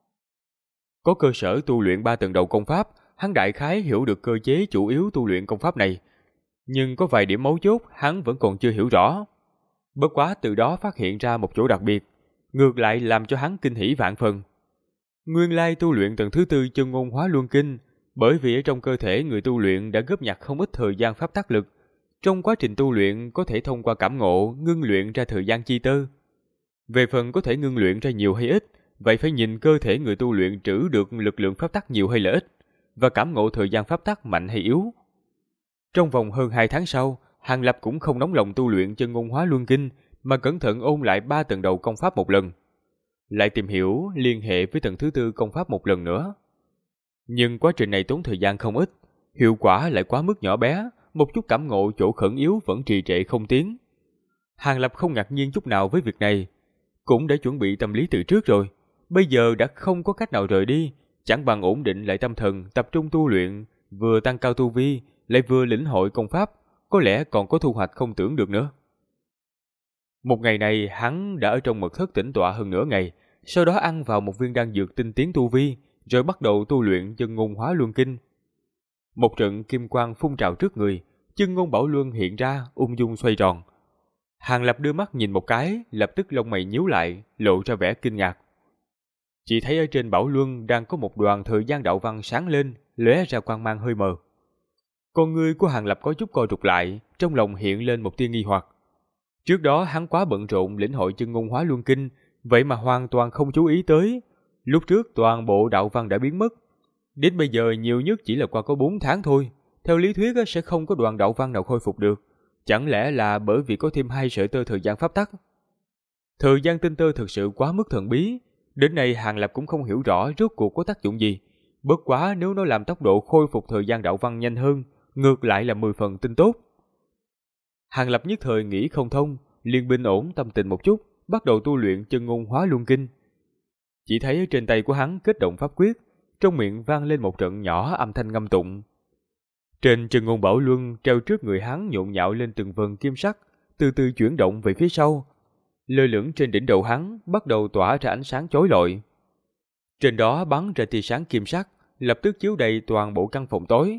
Có cơ sở tu luyện 3 tầng đầu công pháp, hắn đại khái hiểu được cơ chế chủ yếu tu luyện công pháp này. Nhưng có vài điểm mấu chốt hắn vẫn còn chưa hiểu rõ. Bất quá từ đó phát hiện ra một chỗ đặc biệt, ngược lại làm cho hắn kinh hỉ vạn phần. Nguyên lai tu luyện tầng thứ 4 Chân Ngôn Hóa Luân Kinh, bởi vì ở trong cơ thể người tu luyện đã góp nhặt không ít thời gian pháp tắc lực. Trong quá trình tu luyện có thể thông qua cảm ngộ ngưng luyện ra thời gian chi tơ. Về phần có thể ngưng luyện ra nhiều hay ít, vậy phải nhìn cơ thể người tu luyện trữ được lực lượng pháp tắc nhiều hay là ít, và cảm ngộ thời gian pháp tắc mạnh hay yếu. Trong vòng hơn 2 tháng sau, Hàng Lập cũng không nóng lòng tu luyện Chân Ngôn Hóa Luân Kinh, mà cẩn thận ôn lại 3 tầng đầu công pháp một lần. Lại tìm hiểu, liên hệ với tầng thứ 4 công pháp một lần nữa. Nhưng quá trình này tốn thời gian không ít, hiệu quả lại quá mức nhỏ bé, một chút cảm ngộ chỗ khẩn yếu vẫn trì trệ không tiến. Hàng Lập không ngạc nhiên chút nào với việc này, cũng đã chuẩn bị tâm lý từ trước rồi. Bây giờ đã không có cách nào rời đi, chẳng bằng ổn định lại tâm thần, tập trung tu luyện, vừa tăng cao tu vi, lại vừa lĩnh hội công pháp, có lẽ còn có thu hoạch không tưởng được nữa. Một ngày này, hắn đã ở trong mật thất tĩnh tọa hơn nửa ngày, sau đó ăn vào một viên đan dược tinh tiến tu vi, rồi bắt đầu tu luyện chân ngôn hóa luân kinh. Một trận kim quang phun trào trước người, chân ngôn bảo luân hiện ra, ung dung xoay tròn. Hàng Lập đưa mắt nhìn một cái, lập tức lông mày nhíu lại, lộ ra vẻ kinh ngạc. Chỉ thấy ở trên bảo luân đang có một đoàn thời gian đạo văn sáng lên, lóe ra quang mang hơi mờ. Con ngươi của Hàng Lập có chút co rụt lại, trong lòng hiện lên một tia nghi hoặc. Trước đó hắn quá bận rộn lĩnh hội chân ngôn hóa luân kinh, vậy mà hoàn toàn không chú ý tới. Lúc trước toàn bộ đạo văn đã biến mất. Đến bây giờ nhiều nhất chỉ là qua có 4 tháng thôi. Theo lý thuyết sẽ không có đoàn đạo văn nào khôi phục được. Chẳng lẽ là bởi vì có thêm 2 sợi tơ thời gian pháp tắc? Thời gian tinh tơ thực sự quá mức thần bí. Đến nay Hàng Lập cũng không hiểu rõ rốt cuộc có tác dụng gì. Bất quá nếu nó làm tốc độ khôi phục thời gian đạo văn nhanh hơn, ngược lại là 10 phần tin tốt. Hàng Lập nhất thời nghĩ không thông, liền bình ổn tâm tình một chút, bắt đầu tu luyện chân ngôn hóa luân kinh. Chỉ thấy trên tay của hắn kết động pháp quyết, trong miệng vang lên một trận nhỏ âm thanh ngâm tụng. Trên chân ngôn bảo luân treo trước người hắn nhộn nhạo lên từng vần kim sắc, từ từ chuyển động về phía sau. Lơ lửng trên đỉnh đầu hắn bắt đầu tỏa ra ánh sáng chói lọi. Trên đó bắn ra tia sáng kim sắc, lập tức chiếu đầy toàn bộ căn phòng tối.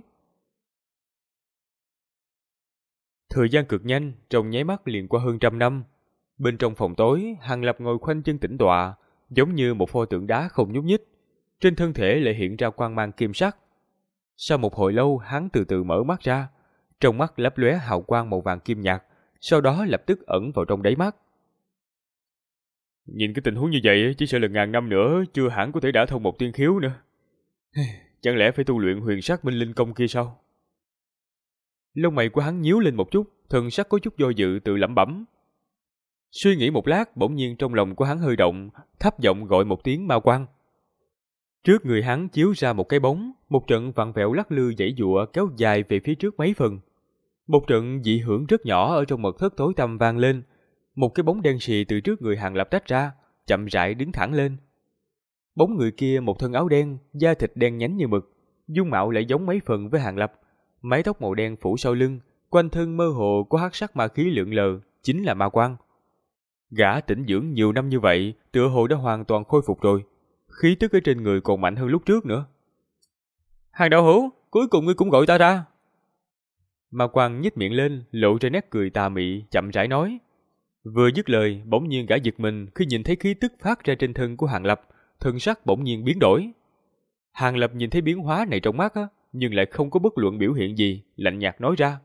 Thời gian cực nhanh, trong nháy mắt liền qua hơn 100 năm. Bên trong phòng tối, Hàng Lập ngồi khoanh chân tĩnh tọa, giống như một pho tượng đá không nhúc nhích. Trên thân thể lại hiện ra quang mang kim sắc. Sau một hồi lâu, hắn từ từ mở mắt ra, trong mắt lấp lóe hào quang màu vàng kim nhạt, sau đó lập tức ẩn vào trong đáy mắt. Nhìn cái tình huống như vậy, chỉ sợ là 1000 năm nữa chưa hẳn có thể đả thông một tiên khiếu nữa. Chẳng lẽ phải tu luyện huyền sắc minh linh công kia sao? Lông mày của hắn nhíu lên một chút, thần sắc có chút do dự tự lẩm bẩm. Suy nghĩ một lát, bỗng nhiên trong lòng của hắn hơi động, thấp giọng gọi một tiếng ma quang. Trước người hắn chiếu ra một cái bóng, một trận vặn vẹo lắc lư giãy giụa kéo dài về phía trước mấy phần. Một trận dị hưởng rất nhỏ ở trong mật thất tối tăm vang lên, một cái bóng đen xì từ trước người Hàng Lập tách ra, chậm rãi đứng thẳng lên. Bóng người kia một thân áo đen, da thịt đen nhánh như mực, dung mạo lại giống mấy phần với Hàng Lập, mái tóc màu đen phủ sau lưng, quanh thân mơ hồ có hắc sắc ma khí lượn lờ, chính là ma quang. Gã tĩnh dưỡng nhiều năm như vậy, tựa hồ đã hoàn toàn khôi phục rồi, khí tức ở trên người còn mạnh hơn lúc trước nữa. Hàng đạo hữu, cuối cùng ngươi cũng gọi ta ra. Ma quang nhếch miệng lên, lộ ra nét cười tà mị, chậm rãi nói. Vừa dứt lời, bỗng nhiên gã giật mình khi nhìn thấy khí tức phát ra trên thân của Hàng Lập, thân sắc bỗng nhiên biến đổi. Hàng Lập nhìn thấy biến hóa này trong mắt nhưng lại không có bất luận biểu hiện gì, lạnh nhạt nói ra.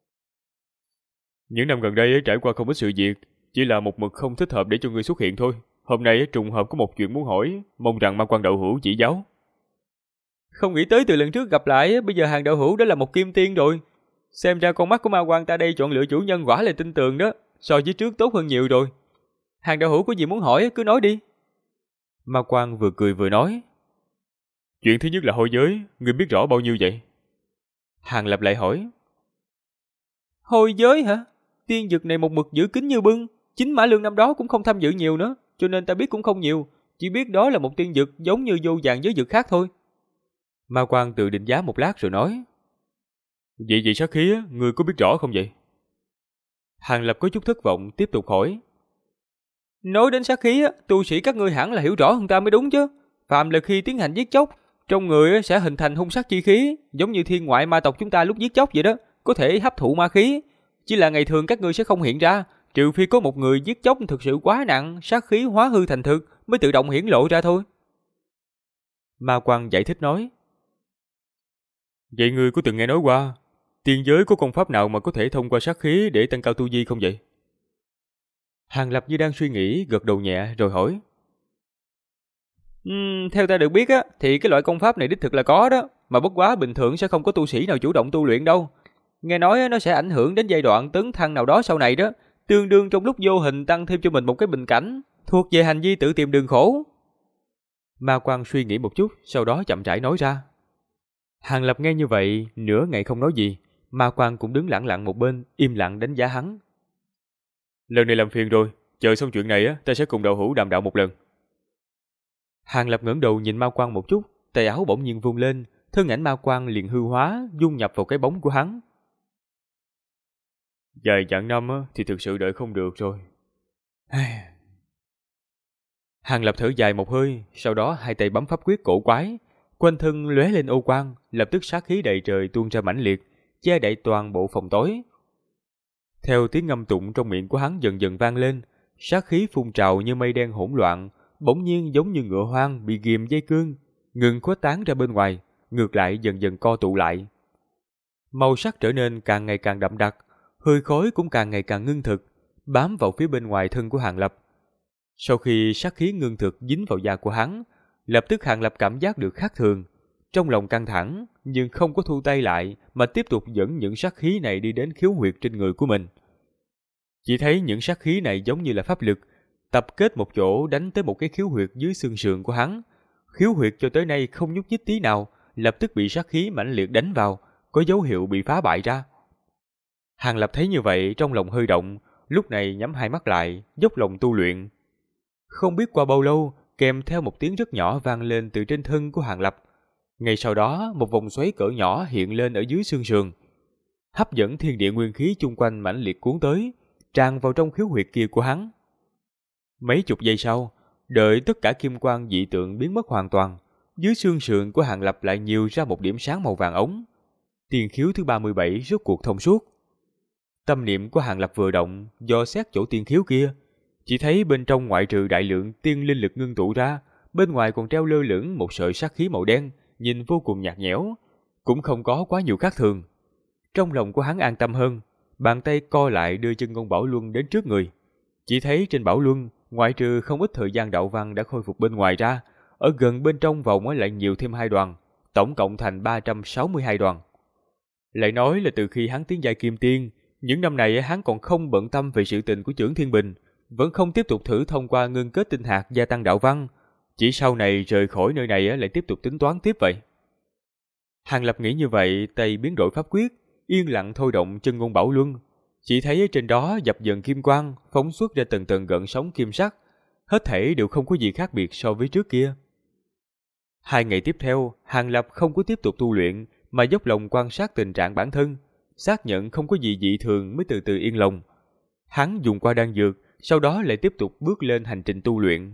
Những năm gần đây trải qua không ít sự việc, chỉ là một mực không thích hợp để cho ngươi xuất hiện thôi. Hôm nay trùng hợp có một chuyện muốn hỏi, mong rằng ma quan đạo hữu chỉ giáo. Không nghĩ tới từ lần trước gặp lại, bây giờ Hàng đạo hữu đã là một kim tiên rồi. Xem ra con mắt của ma quan ta đây chọn lựa chủ nhân quả là tin tưởng đó, so với trước tốt hơn nhiều rồi. Hàng đạo hữu có gì muốn hỏi cứ nói đi. Ma quan vừa cười vừa nói. Chuyện thứ nhất là hôi giới, ngươi biết rõ bao nhiêu vậy? Hàng Lập lại hỏi. Hôi giới hả? Tiên dực này một mực giữ kín như bưng, chính Mã Lương năm đó cũng không tham dự nhiều nữa, cho nên ta biết cũng không nhiều, chỉ biết đó là một tiên dực giống như vô vàng giới dực khác thôi. Ma quan tự định giá một lát rồi nói. Vậy sát khí ngươi có biết rõ không vậy? Hàng Lập có chút thất vọng tiếp tục hỏi. Nói đến sát khí tu sĩ các ngươi hẳn là hiểu rõ hơn ta mới đúng chứ. Phạm là khi tiến hành giết chóc, trong người sẽ hình thành hung sát chi khí, giống như thiên ngoại ma tộc chúng ta lúc giết chóc vậy đó, có thể hấp thụ ma khí. Chỉ là ngày thường các ngươi sẽ không hiện ra, trừ phi có một người giết chóc thực sự quá nặng, sát khí hóa hư thành thực mới tự động hiển lộ ra thôi. Ma quan giải thích nói. Vậy ngươi có từng nghe nói qua tiên giới có công pháp nào mà có thể thông qua sát khí để tăng cao tu vi không vậy? Hàng Lập như đang suy nghĩ, gật đầu nhẹ rồi hỏi. Theo ta được biết thì cái loại công pháp này đích thực là có đó, mà bất quá bình thường sẽ không có tu sĩ nào chủ động tu luyện đâu. Nghe nói nó sẽ ảnh hưởng đến giai đoạn tấn thăng nào đó sau này đó, tương đương trong lúc vô hình tăng thêm cho mình một cái bình cảnh, thuộc về hành vi tự tìm đường khổ. Ma quan suy nghĩ một chút, sau đó chậm rãi nói ra. Hàng Lập nghe như vậy, nửa ngày không nói gì, Ma quan cũng đứng lặng lặng một bên, im lặng đánh giá hắn. Lần này làm phiền rồi, chờ xong chuyện này ta sẽ cùng đạo hữu đàm đạo một lần. Hàng Lập ngẩng đầu nhìn Ma quan một chút, tay áo bỗng nhiên vung lên, thân ảnh ma quang liền hư hóa, dung nhập vào cái bóng của hắn. Dài dặn năm thì thực sự đợi không được rồi. Hàng Lập thở dài một hơi, sau đó hai tay bấm pháp quyết cổ quái, quanh thân lóe lên ô quang, lập tức sát khí đầy trời tuôn ra mãnh liệt, che đậy toàn bộ phòng tối. Theo tiếng ngâm tụng trong miệng của hắn dần dần vang lên, sát khí phun trào như mây đen hỗn loạn, bỗng nhiên giống như ngựa hoang bị ghìm dây cương, ngừng khuếch tán ra bên ngoài, ngược lại dần dần co tụ lại. Màu sắc trở nên càng ngày càng đậm đặc, hơi khói cũng càng ngày càng ngưng thực, bám vào phía bên ngoài thân của Hàng Lập. Sau khi sát khí ngưng thực dính vào da của hắn, lập tức Hàng Lập cảm giác được khác thường, trong lòng căng thẳng nhưng không có thu tay lại mà tiếp tục dẫn những sát khí này đi đến khiếu huyệt trên người của mình. Chỉ thấy những sát khí này giống như là pháp lực, tập kết một chỗ đánh tới một cái khiếu huyệt dưới xương sườn của hắn. Khiếu huyệt cho tới nay không nhúc nhích tí nào, lập tức bị sát khí mãnh liệt đánh vào, có dấu hiệu bị phá bại ra. Hàng Lập thấy như vậy trong lòng hơi động, lúc này nhắm hai mắt lại, dốc lòng tu luyện. Không biết qua bao lâu, kèm theo một tiếng rất nhỏ vang lên từ trên thân của Hàng Lập. Ngay sau đó, một vòng xoáy cỡ nhỏ hiện lên ở dưới xương sườn, hấp dẫn thiên địa nguyên khí chung quanh mãnh liệt cuốn tới, tràn vào trong khiếu huyệt kia của hắn. Mấy chục giây sau, đợi tất cả kim quang dị tượng biến mất hoàn toàn, dưới xương sườn của Hàng Lập lại nhiều ra một điểm sáng màu vàng ống. Tiền khiếu thứ 37 rốt cuộc thông suốt. Tâm niệm của Hàng Lập vừa động, dò xét chỗ tiên khiếu kia, chỉ thấy bên trong ngoại trừ đại lượng tiên linh lực ngưng tụ ra, bên ngoài còn treo lơ lửng một sợi sát khí màu đen, nhìn vô cùng nhạt nhẽo, cũng không có quá nhiều khác thường. Trong lòng của hắn an tâm hơn, bàn tay co lại đưa chân ngôn bảo luân đến trước người. Chỉ thấy trên bảo luân, ngoại trừ không ít thời gian đạo văn đã khôi phục bên ngoài ra, ở gần bên trong vòng lại nhiều thêm 2 đoàn, tổng cộng thành 362 đoàn. Lại nói là từ khi hắn tiến giai kim tiên, những năm này hắn còn không bận tâm về sự tình của Chưởng Thiên Bình, vẫn không tiếp tục thử thông qua ngưng kết tinh hạt gia tăng đạo văn, chỉ sau này rời khỏi nơi này lại tiếp tục tính toán tiếp vậy. Hàng Lập nghĩ như vậy, tay biến đổi pháp quyết, yên lặng thôi động chân ngôn bảo luân, chỉ thấy ở trên đó dập dần kim quang, phóng xuất ra từng tầng gợn sóng kim sắc, hết thảy đều không có gì khác biệt so với trước kia. 2 ngày tiếp theo, Hàng Lập không có tiếp tục tu luyện, mà dốc lòng quan sát tình trạng bản thân, xác nhận không có gì dị thường mới từ từ yên lòng. Hắn dùng qua đan dược, sau đó lại tiếp tục bước lên hành trình tu luyện.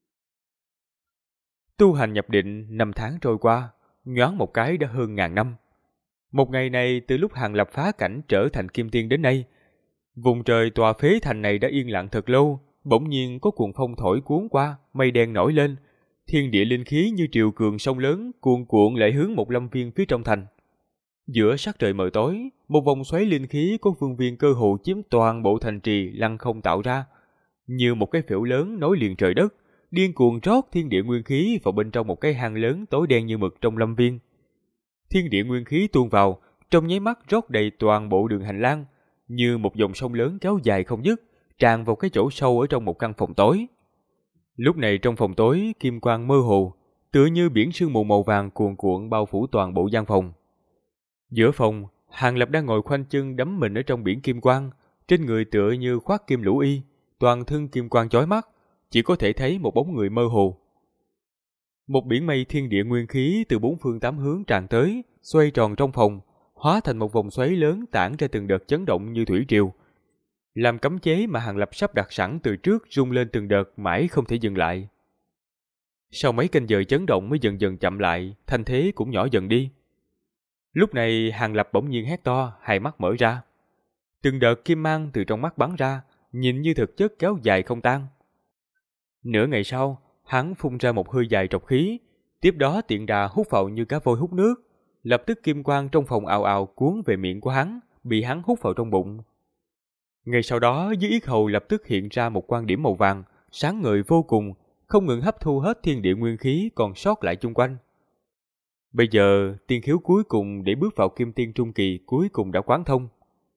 Tu hành nhập định 5 tháng trôi qua, nhoáng một cái đã hơn 1000 năm. Một ngày này từ lúc Hàng Lập phá cảnh trở thành kim tiên đến nay, vùng trời tòa phế thành này đã yên lặng thật lâu, bỗng nhiên có cuồng phong thổi cuốn qua, mây đen nổi lên, thiên địa linh khí như triều cường sông lớn cuồn cuộn lại hướng một lâm viên phía trong thành. Giữa sắc trời mờ tối, một vòng xoáy linh khí có phương viên cơ hồ chiếm toàn bộ thành trì lăng không tạo ra, như một cái phễu lớn nối liền trời đất, điên cuồng rót thiên địa nguyên khí vào bên trong một cái hang lớn tối đen như mực trong lâm viên. Thiên địa nguyên khí tuôn vào, trong nháy mắt rót đầy toàn bộ đường hành lang, như một dòng sông lớn kéo dài không dứt, tràn vào cái chỗ sâu ở trong một căn phòng tối. Lúc này trong phòng tối, kim quang mơ hồ, tựa như biển sương mù màu vàng cuồn cuộn bao phủ toàn bộ gian phòng. Giữa phòng, Hàng Lập đang ngồi khoanh chân đắm mình ở trong biển kim quang, trên người tựa như khoác kim lũ y, toàn thân kim quang chói mắt, chỉ có thể thấy một bóng người mơ hồ. Một biển mây thiên địa nguyên khí từ 4 phương 8 hướng tràn tới, xoay tròn trong phòng, hóa thành một vòng xoáy lớn tản ra từng đợt chấn động như thủy triều. Làm cấm chế mà Hàng Lập sắp đặt sẵn từ trước rung lên từng đợt mãi không thể dừng lại. Sau mấy canh giờ chấn động mới dần dần chậm lại, thanh thế cũng nhỏ dần đi. Lúc này Hàng Lập bỗng nhiên hét to, hai mắt mở ra. Từng đợt kim mang từ trong mắt bắn ra, nhìn như thực chất kéo dài không tan. Nửa ngày sau, hắn phun ra một hơi dài trọc khí, tiếp đó tiện đà hút vào như cá voi hút nước. Lập tức kim quang trong phòng ào ào cuốn về miệng của hắn, bị hắn hút vào trong bụng. Ngay sau đó dưới yết hầu lập tức hiện ra một quan điểm màu vàng, sáng ngời vô cùng, không ngừng hấp thu hết thiên địa nguyên khí còn sót lại chung quanh. Bây giờ, tiên khiếu cuối cùng để bước vào kim tiên trung kỳ cuối cùng đã quán thông.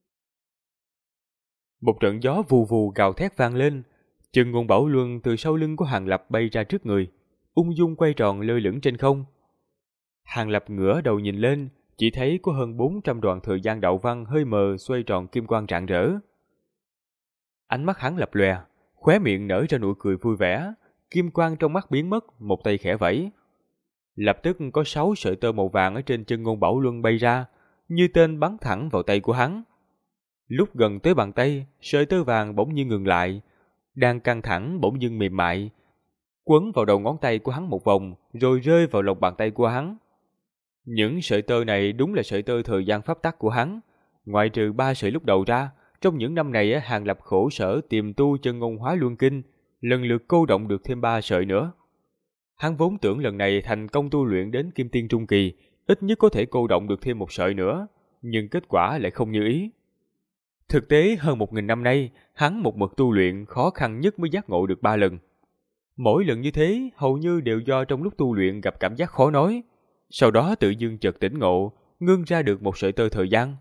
Một trận gió vù vù gào thét vang lên, chân ngôn bảo luân từ sau lưng của Hàng Lập bay ra trước người, ung dung quay tròn lơ lửng trên không. Hàng Lập ngửa đầu nhìn lên, chỉ thấy có hơn 400 đoạn thời gian đạo văn hơi mờ xoay tròn kim quang rạng rỡ. Ánh mắt hắn lập lòe, khóe miệng nở ra nụ cười vui vẻ, kim quang trong mắt biến mất, một tay khẽ vẫy. Lập tức có 6 sợi tơ màu vàng ở trên chân Ngôn Bảo Luân bay ra, như tên bắn thẳng vào tay của hắn. Lúc gần tới bàn tay, sợi tơ vàng bỗng nhiên ngừng lại, đang căng thẳng bỗng nhiên mềm mại, quấn vào đầu ngón tay của hắn một vòng, rồi rơi vào lòng bàn tay của hắn. Những sợi tơ này đúng là sợi tơ thời gian pháp tắc của hắn. Ngoại trừ 3 sợi lúc đầu ra, trong những năm này Hàng Lập khổ sở tìm tu chân ngôn hóa luân kinh, lần lượt cô động được thêm 3 sợi nữa. Hắn vốn tưởng lần này thành công tu luyện đến kim tiên trung kỳ, ít nhất có thể cô động được thêm 1 sợi nữa, nhưng kết quả lại không như ý. Thực tế hơn 1000 năm nay, hắn một mực tu luyện khó khăn nhất mới giác ngộ được 3 lần. Mỗi lần như thế hầu như đều do trong lúc tu luyện gặp cảm giác khó nói, sau đó tự dưng chợt tỉnh ngộ, ngưng ra được 1 sợi tơ thời gian.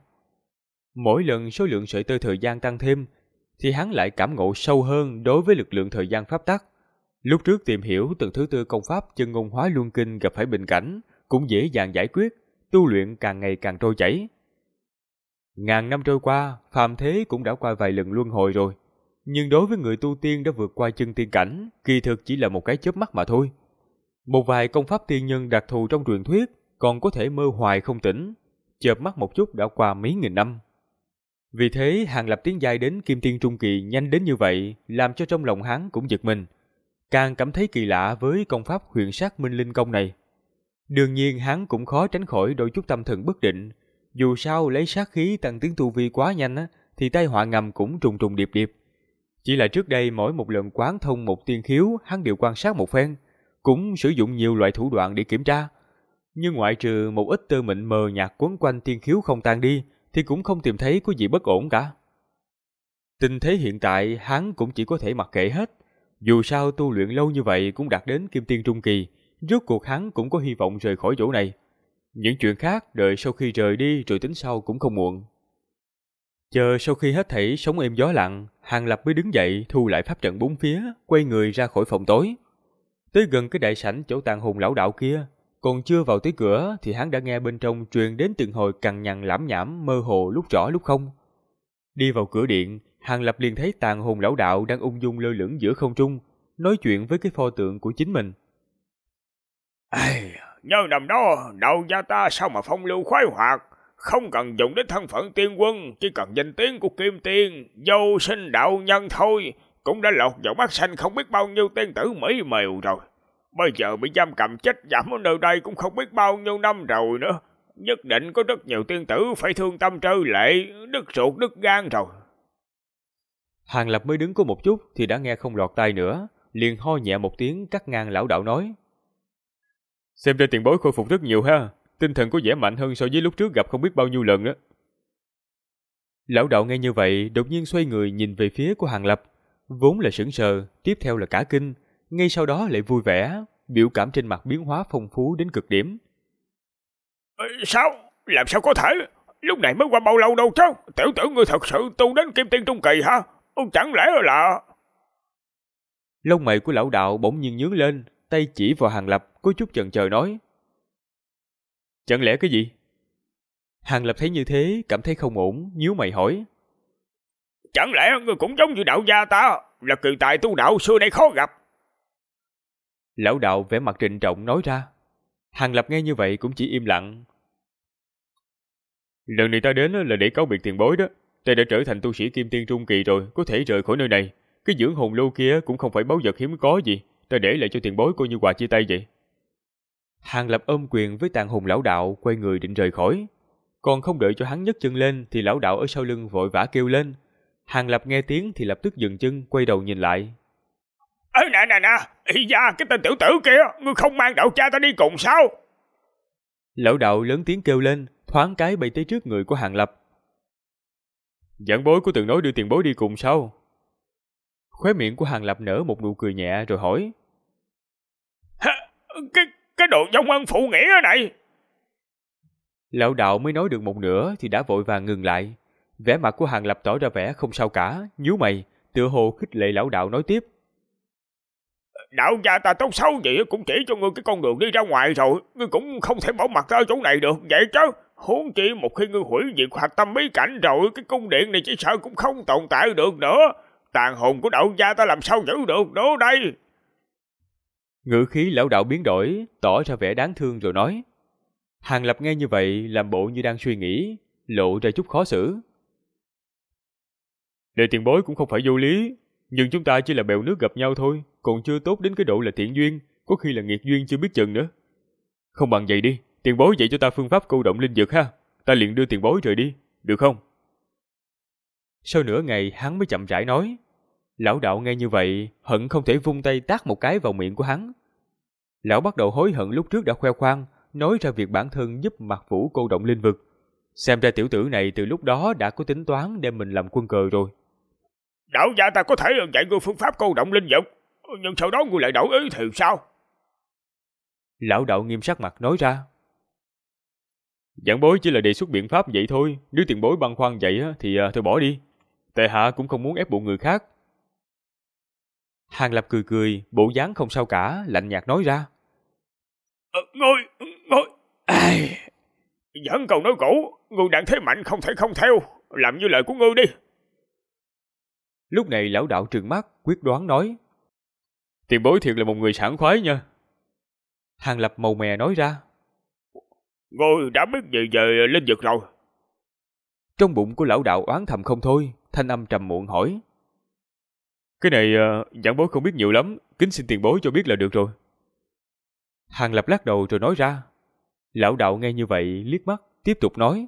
Mỗi lần số lượng sợi tơ thời gian tăng thêm, thì hắn lại cảm ngộ sâu hơn đối với lực lượng thời gian pháp tắc. Lúc trước tìm hiểu tầng thứ 4 công pháp chân ngôn hóa luân kinh gặp phải bình cảnh, cũng dễ dàng giải quyết, tu luyện càng ngày càng trôi chảy. Ngàn năm trôi qua, phàm thế cũng đã qua vài lần luân hồi rồi. Nhưng đối với người tu tiên đã vượt qua chân tiên cảnh, kỳ thực chỉ là một cái chớp mắt mà thôi. Một vài công pháp tiên nhân đặc thù trong truyền thuyết còn có thể mơ hoài không tỉnh, chợp mắt một chút đã qua mấy nghìn năm. Vì thế Hàng Lập tiến giai đến kim tiên trung kỳ nhanh đến như vậy, làm cho trong lòng hắn cũng giật mình, càng cảm thấy kỳ lạ với công pháp huyền sát minh linh công này. Đương nhiên hắn cũng khó tránh khỏi đôi chút tâm thần bất định, dù sao lấy sát khí tăng tiến tu vi quá nhanh thì tai họa ngầm cũng trùng trùng điệp điệp. Chỉ là trước đây mỗi một lần quán thông một tiên khiếu hắn đều quan sát một phen, cũng sử dụng nhiều loại thủ đoạn để kiểm tra. Nhưng ngoại trừ một ít tơ mịn mờ nhạt quấn quanh tiên khiếu không tan đi, thì cũng không tìm thấy có gì bất ổn cả. Tình thế hiện tại hắn cũng chỉ có thể mặc kệ hết. Dù sao tu luyện lâu như vậy cũng đạt đến kim tiên trung kỳ, rốt cuộc hắn cũng có hy vọng rời khỏi chỗ này. Những chuyện khác đợi sau khi rời đi rồi tính sau cũng không muộn. Chờ sau khi hết thảy sóng êm gió lặng, Hàng Lập mới đứng dậy thu lại pháp trận bốn phía, quay người ra khỏi phòng tối. Tới gần cái đại sảnh chỗ tàn hồn lão đạo kia, còn chưa vào tới cửa thì hắn đã nghe bên trong truyền đến từng hồi cằn nhằn lảm nhảm mơ hồ lúc rõ lúc không. Đi vào cửa điện, Hàng Lập liền thấy tàn hồn lão đạo đang ung dung lơ lửng giữa không trung, nói chuyện với cái pho tượng của chính mình. Nhớ năm đó, đạo gia ta sao mà phong lưu khoái hoạt, không cần dùng đến thân phận tiên quân, chỉ cần danh tiếng của kim tiên, vô sinh đạo nhân thôi, cũng đã lọt vào mắt xanh không biết bao nhiêu tiên tử mỹ mều rồi. Bây giờ bị giam cầm chết giảm ở nơi đây cũng không biết bao nhiêu năm rồi nữa. Nhất định có rất nhiều tiên tử phải thương tâm trơ lệ, đứt ruột đứt gan rồi. Hàng Lập mới đứng có một chút thì đã nghe không lọt tai nữa, liền ho nhẹ một tiếng cắt ngang lão đạo nói. Xem ra tiền bối khôi phục rất nhiều ha, tinh thần có vẻ mạnh hơn so với lúc trước gặp không biết bao nhiêu lần đó. Lão đạo nghe như vậy đột nhiên xoay người nhìn về phía của Hàng Lập, vốn là sững sờ, tiếp theo là cả kinh, ngay sau đó lại vui vẻ, biểu cảm trên mặt biến hóa phong phú đến cực điểm. Sao? Làm sao có thể? Lúc này mới qua bao lâu đâu chứ? Tiểu tử ngươi thật sự tu đến kim tiên trung kỳ hả? Chẳng lẽ là... Lông mày của lão đạo bỗng nhiên nhướng lên, tay chỉ vào Hàng Lập có chút chần chờ nói. Chẳng lẽ cái gì? Hàng Lập thấy như thế, cảm thấy không ổn, nhíu mày hỏi. Chẳng lẽ ngươi cũng giống như đạo gia ta, là kỳ tài tu đạo xưa nay khó gặp? Lão đạo vẻ mặt trịnh trọng nói ra. Hàng Lập nghe như vậy cũng chỉ im lặng. Lần này ta đến là để cáo biệt tiền bối đó. Ta đã trở thành tu sĩ kim tiên trung kỳ rồi, có thể rời khỏi nơi này. Cái dưỡng hồn lô kia cũng không phải báu vật hiếm có gì, ta để lại cho tiền bối coi như quà chia tay vậy. Hàng Lập ôm quyền với tàn hồn lão đạo, quay người định rời khỏi. Còn không đợi cho hắn nhấc chân lên thì lão đạo ở sau lưng vội vã kêu lên. Hàng Lập nghe tiếng thì lập tức dừng chân, quay đầu nhìn lại. Nè, ý da, cái tên tiểu tử kia, ngươi không mang đạo cha ta đi cùng sao? Lão đạo lớn tiếng kêu lên, thoáng cái bay tới trước người của Hàng Lập. Giảng bối có từng nói đưa tiền bối đi cùng sao? Khóe miệng của Hàng Lập nở một nụ cười nhẹ rồi hỏi. Cái đồ vong ân phụ nghĩa này. Lão đạo mới nói được một nửa thì đã vội vàng ngừng lại. Vẻ mặt của Hàng Lập tỏ ra vẻ không sao cả, nhíu mày, tựa hồ khích lệ lão đạo nói tiếp. Đạo gia ta tốt xấu gì cũng chỉ cho ngươi cái con đường đi ra ngoài rồi, ngươi cũng không thể bỏ mặt ở chỗ này được vậy chứ. Huống chi một khi ngươi hủy diệt Hạch Tâm bí cảnh rồi, cái cung điện này chỉ sợ cũng không tồn tại được nữa. Tàn hồn của đạo gia ta làm sao giữ được nữa đây? Ngữ khí lão đạo biến đổi, tỏ ra vẻ đáng thương rồi nói. Hàng Lập nghe như vậy, làm bộ như đang suy nghĩ, lộ ra chút khó xử. Lời tiền bối cũng không phải vô lý, nhưng chúng ta chỉ là bèo nước gặp nhau thôi, còn chưa tốt đến cái độ là thiện duyên, có khi là nghiệt duyên chưa biết chừng nữa. Không bằng vậy đi, tiền bối dạy cho ta phương pháp câu động linh dược ha, ta liền đưa tiền bối rời đi, được không? Sau nửa ngày hắn mới chậm rãi nói. Lão đạo nghe như vậy, hận không thể vung tay tát một cái vào miệng của hắn. Lão bắt đầu hối hận lúc trước đã khoe khoang, nói ra việc bản thân giúp Mạc Vũ câu động linh vực. Xem ra tiểu tử này từ lúc đó đã có tính toán đem mình làm quân cờ rồi. Đạo gia ta có thể dạy ngươi phương pháp câu động linh dược, nhưng sau đó ngươi lại đổi ý thì sao? Lão đạo nghiêm sắc mặt nói ra. Giảng bối chỉ là đề xuất biện pháp vậy thôi, nếu tiền bối băn khoăn vậy thì thôi bỏ đi. Tại hạ cũng không muốn ép buộc người khác. Hàng Lập cười cười, bộ dáng không sao cả, lạnh nhạt nói ra. Ngươi, vẫn câu nói cũ, ngươi đang thế mạnh không thể không theo, làm như lời của ngươi đi. Lúc này lão đạo trừng mắt, quyết đoán nói. Tiền bối thiệt là một người sảng khoái nha. Hàng Lập màu mè nói ra. Ngươi đã biết gì về linh dược rồi? Trong bụng của lão đạo oán thầm không thôi, thanh âm trầm muộn hỏi. Cái này giảng bối không biết nhiều lắm, kính xin tiền bối cho biết là được rồi. Hàng Lập lắc đầu rồi nói ra. Lão đạo nghe như vậy liếc mắt, tiếp tục nói.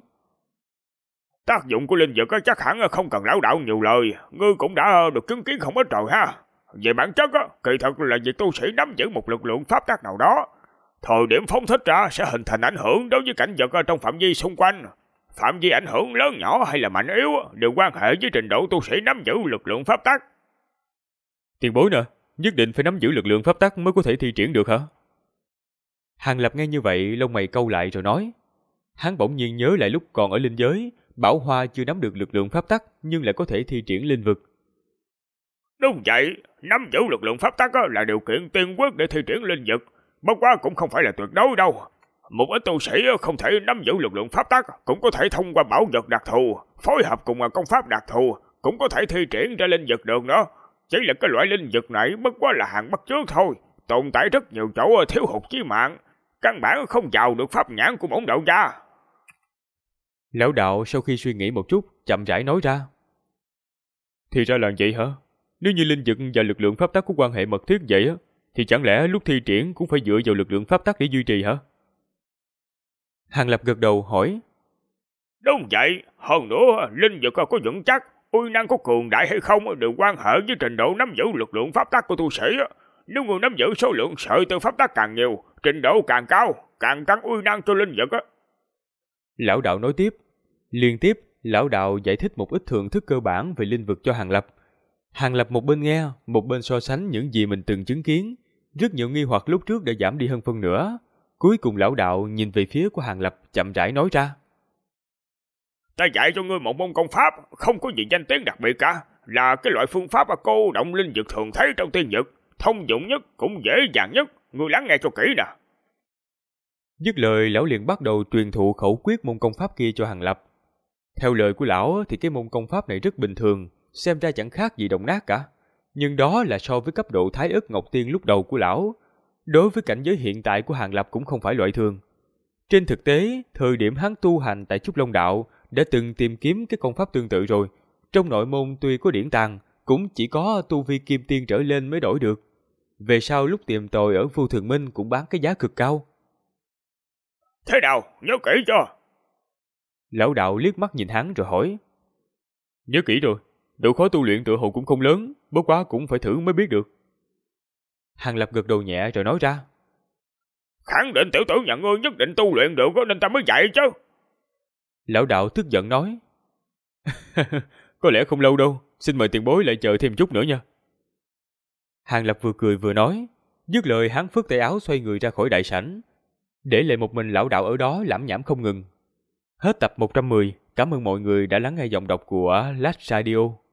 Tác dụng của linh dược chắc hẳn không cần lão đạo nhiều lời, ngươi cũng đã được chứng kiến không ít rồi ha. Về bản chất kỳ thật là việc tu sĩ nắm giữ một lực lượng pháp tắc nào đó. Thời điểm phóng thích ra sẽ hình thành ảnh hưởng đối với cảnh vật trong phạm vi xung quanh. Phạm vi ảnh hưởng lớn nhỏ hay là mạnh yếu đều quan hệ với trình độ tu sĩ nắm giữ lực lượng pháp tắc. Tiền bối nè, nhất định phải nắm giữ lực lượng pháp tắc mới có thể thi triển được hả? Hàng Lập nghe như vậy lông mày cau lại rồi nói. Hắn bỗng nhiên nhớ lại lúc còn ở linh giới, Bảo Hoa chưa nắm được lực lượng pháp tắc nhưng lại có thể thi triển linh vực. Đúng vậy, nắm giữ lực lượng pháp tắc là điều kiện tiên quyết để thi triển linh vực, bất quá cũng không phải là tuyệt đối đâu. Một ít tu sĩ không thể nắm giữ lực lượng pháp tắc cũng có thể thông qua bảo vật đặc thù, phối hợp cùng công pháp đặc thù cũng có thể thi triển ra linh vực được nữa. Chỉ là cái loại linh vực này bất quá là hàng bắt chước thôi, tồn tại rất nhiều chỗ thiếu hụt chí mạng, căn bản không vào được pháp nhãn của bổn đạo gia. Lão đạo sau khi suy nghĩ một chút, chậm rãi nói ra. Thì ra là vậy hả? Nếu như linh vực và lực lượng pháp tắc có quan hệ mật thiết vậy thì chẳng lẽ lúc thi triển cũng phải dựa vào lực lượng pháp tắc để duy trì hả? Hàng Lập gật đầu hỏi. Đúng vậy, hơn nữa linh vực có vững chắc, uy năng có cường đại hay không đều quan hệ với trình độ nắm giữ lực lượng pháp tắc của tu sĩ. Nếu người nắm giữ số lượng sợi tơ pháp tắc càng nhiều, trình độ càng cao, càng tăng uy năng cho linh vực. Lão đạo nói tiếp. Liên tiếp, lão đạo giải thích một ít thưởng thức cơ bản về linh vực cho Hàng Lập. Hàng Lập một bên nghe, một bên so sánh những gì mình từng chứng kiến. Rất nhiều nghi hoặc lúc trước đã giảm đi hơn phân nửa. Cuối cùng lão đạo nhìn về phía của Hàng Lập, chậm rãi nói ra. Ta dạy cho ngươi một môn công pháp, không có gì danh tiếng đặc biệt cả, là cái loại phương pháp cô động linh dược thường thấy trong tiên dược, thông dụng nhất cũng dễ dàng nhất, ngươi lắng nghe cho kỹ nè. Dứt lời, lão liền bắt đầu truyền thụ khẩu quyết môn công pháp kia cho Hàng Lập. Theo lời của lão thì cái môn công pháp này rất bình thường, xem ra chẳng khác gì đồng nát cả. Nhưng đó là so với cấp độ Thái Ức Ngọc Tiên lúc đầu của lão. Đối với cảnh giới hiện tại của Hàng Lập cũng không phải loại thường. Trên thực tế, thời điểm hắn tu hành tại Trúc Long Đạo đã từng tìm kiếm cái công pháp tương tự rồi. Trong nội môn tuy có điển tàng, cũng chỉ có tu vi kim tiên trở lên mới đổi được. Về sau lúc tìm tòi ở Vô Thường Minh cũng bán cái giá cực cao. Thế nào, nhớ kỹ chưa? Lão đạo liếc mắt nhìn hắn rồi hỏi. Nhớ kỹ rồi, độ khó tu luyện tựa hồ cũng không lớn, bất quá cũng phải thử mới biết được. Hàng Lập gật đầu nhẹ rồi nói ra. Khẳng định tiểu tử nhà ngươi nhất định tu luyện được nên ta mới dạy chứ. Lão đạo tức giận nói. Có lẽ không lâu đâu, xin mời tiền bối lại chờ thêm chút nữa nha. Hàng Lập vừa cười vừa nói. Dứt lời hắn phất tay áo xoay người ra khỏi đại sảnh, để lại một mình lão đạo ở đó lẩm nhẩm không ngừng. Hết tập 110, cảm ơn mọi người đã lắng nghe giọng đọc của Last Radio.